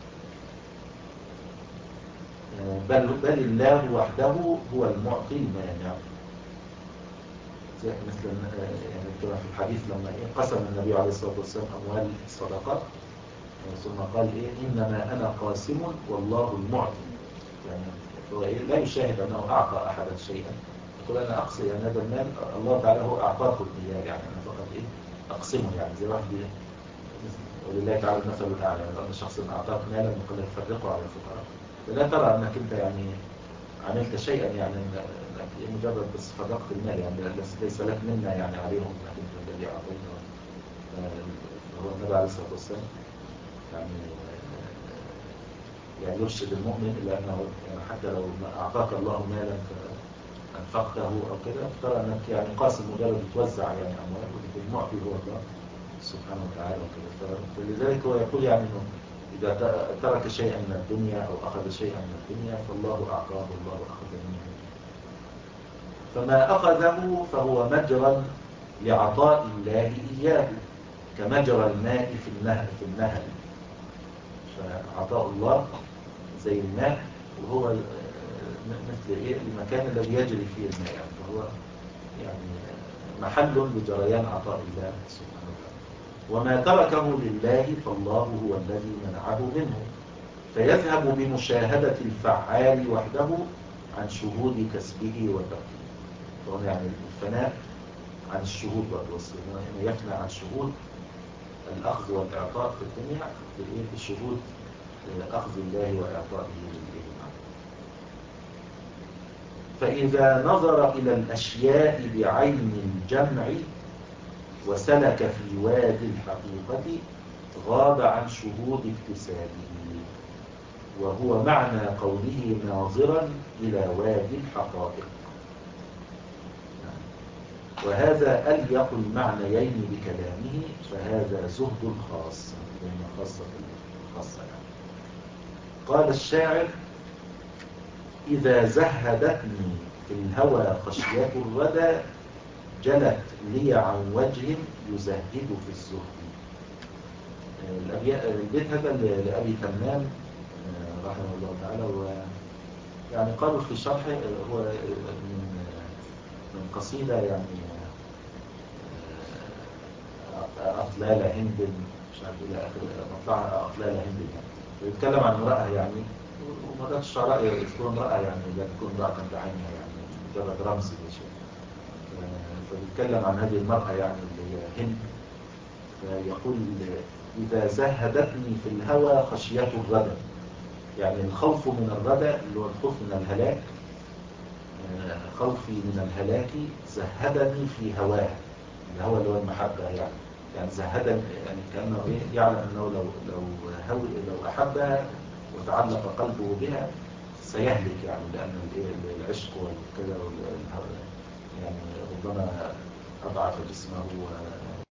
S2: بل, بل الله وحده هو المعطي المانع. مثل يعني كما في الحديث لما قسم النبي عليه الصلاة والسلام أموال الصدقات ثم قال إيه إنما أنا قاسم والله المعطي. يعني هو إيه لا يشاهد أنه أعطى أحدا شيئا، يقول أنا أقسم يعني هذا المال الله تعالى هو أعطاكم إياه، يعني أنا فقط إيه أقسمه. يعني زي واحد ولله تعالى المثل الأعلى، لأن شخص أعطاك مالا وقال لك فرقه على الفقراء، فلا ترى أنك أنت يعني عملت شيئا، يعني مجرد بس فرقت المال، يعني ليس لك منا يعني عليهم أنت الذي أعطيته. فهو النبي عليه الصلاة والسلام يعني يعني يرشد المؤمن إلى أنه يعني حتى لو أعطاك الله مالا فأنفقته أو كذا ترى أنك يعني قاسم مجرد توزع يعني أموال، ولكن المعطي هو الله سبحانه وتعالى وكذا. فلذلك هو يقول يعني أنه إذا ترك شيئا من الدنيا أو أخذ شيئا من الدنيا فالله أعطاه والله أخذ منه، فما أخذه فهو مجرى لعطاء الله إياه كمجرى الماء في النهر في النهر فعطاء الله زي الماء، وهو مثل إيه المكان الذي يجري فيه الماء، يعني فهو يعني محل لجريان عطاء الله سبحانه وتعالى. وما تركه لله فالله هو الذي منعه منه، فيذهب بمشاهدة الفعال وحده عن شهود كسبه وتركه. فهنا يعني الفناء عن الشهود والوصف، هنا يفنى عن شهود الأخذ والإعطاء في الدنيا في شهود أخذ الله وإعطائه لله. فإذا نظر إلى الأشياء بعين الجمع وسلك في وادي الحقيقة غاب عن شهود اكتسابه، وهو معنى قوله ناظرا إلى وادي الحقائق. وهذا أليق المعنيين بكلامه، فهذا زهد خاص بين خاصة خاصة. قال الشاعر: إذا زهدتني في الهوى خشية الردى جلت لي عن وجه يزهد في الزهد. البيت هذا لأبي تمام رحمه الله تعالى، ويعني قالوا في شرحه هو من من قصيدة يعني أطلال هند، مش عارف إلى آخر مطلعها أطلال هند، يعني بيتكلم عن امرأة يعني، ومرات الشعراء يذكرون امرأة يعني لا تكون امرأة بعينها، يعني مجرد رمز لشيء. فبيتكلم عن هذه المرأة يعني اللي هي هند، فيقول: إذا زهدتني في الهوى خشية الردى، يعني الخوف من الردى اللي هو الخوف من الهلاك، خوفي من الهلاك زهدني في هواها، الهوى اللي هو المحبة يعني، يعني زهدني يعني كأنه إيه يعلم أنه لو لو هو لو أحبها وتعلق قلبه بها سيهلك، يعني لأن العشق والكذا يعني ربما أضعف جسمه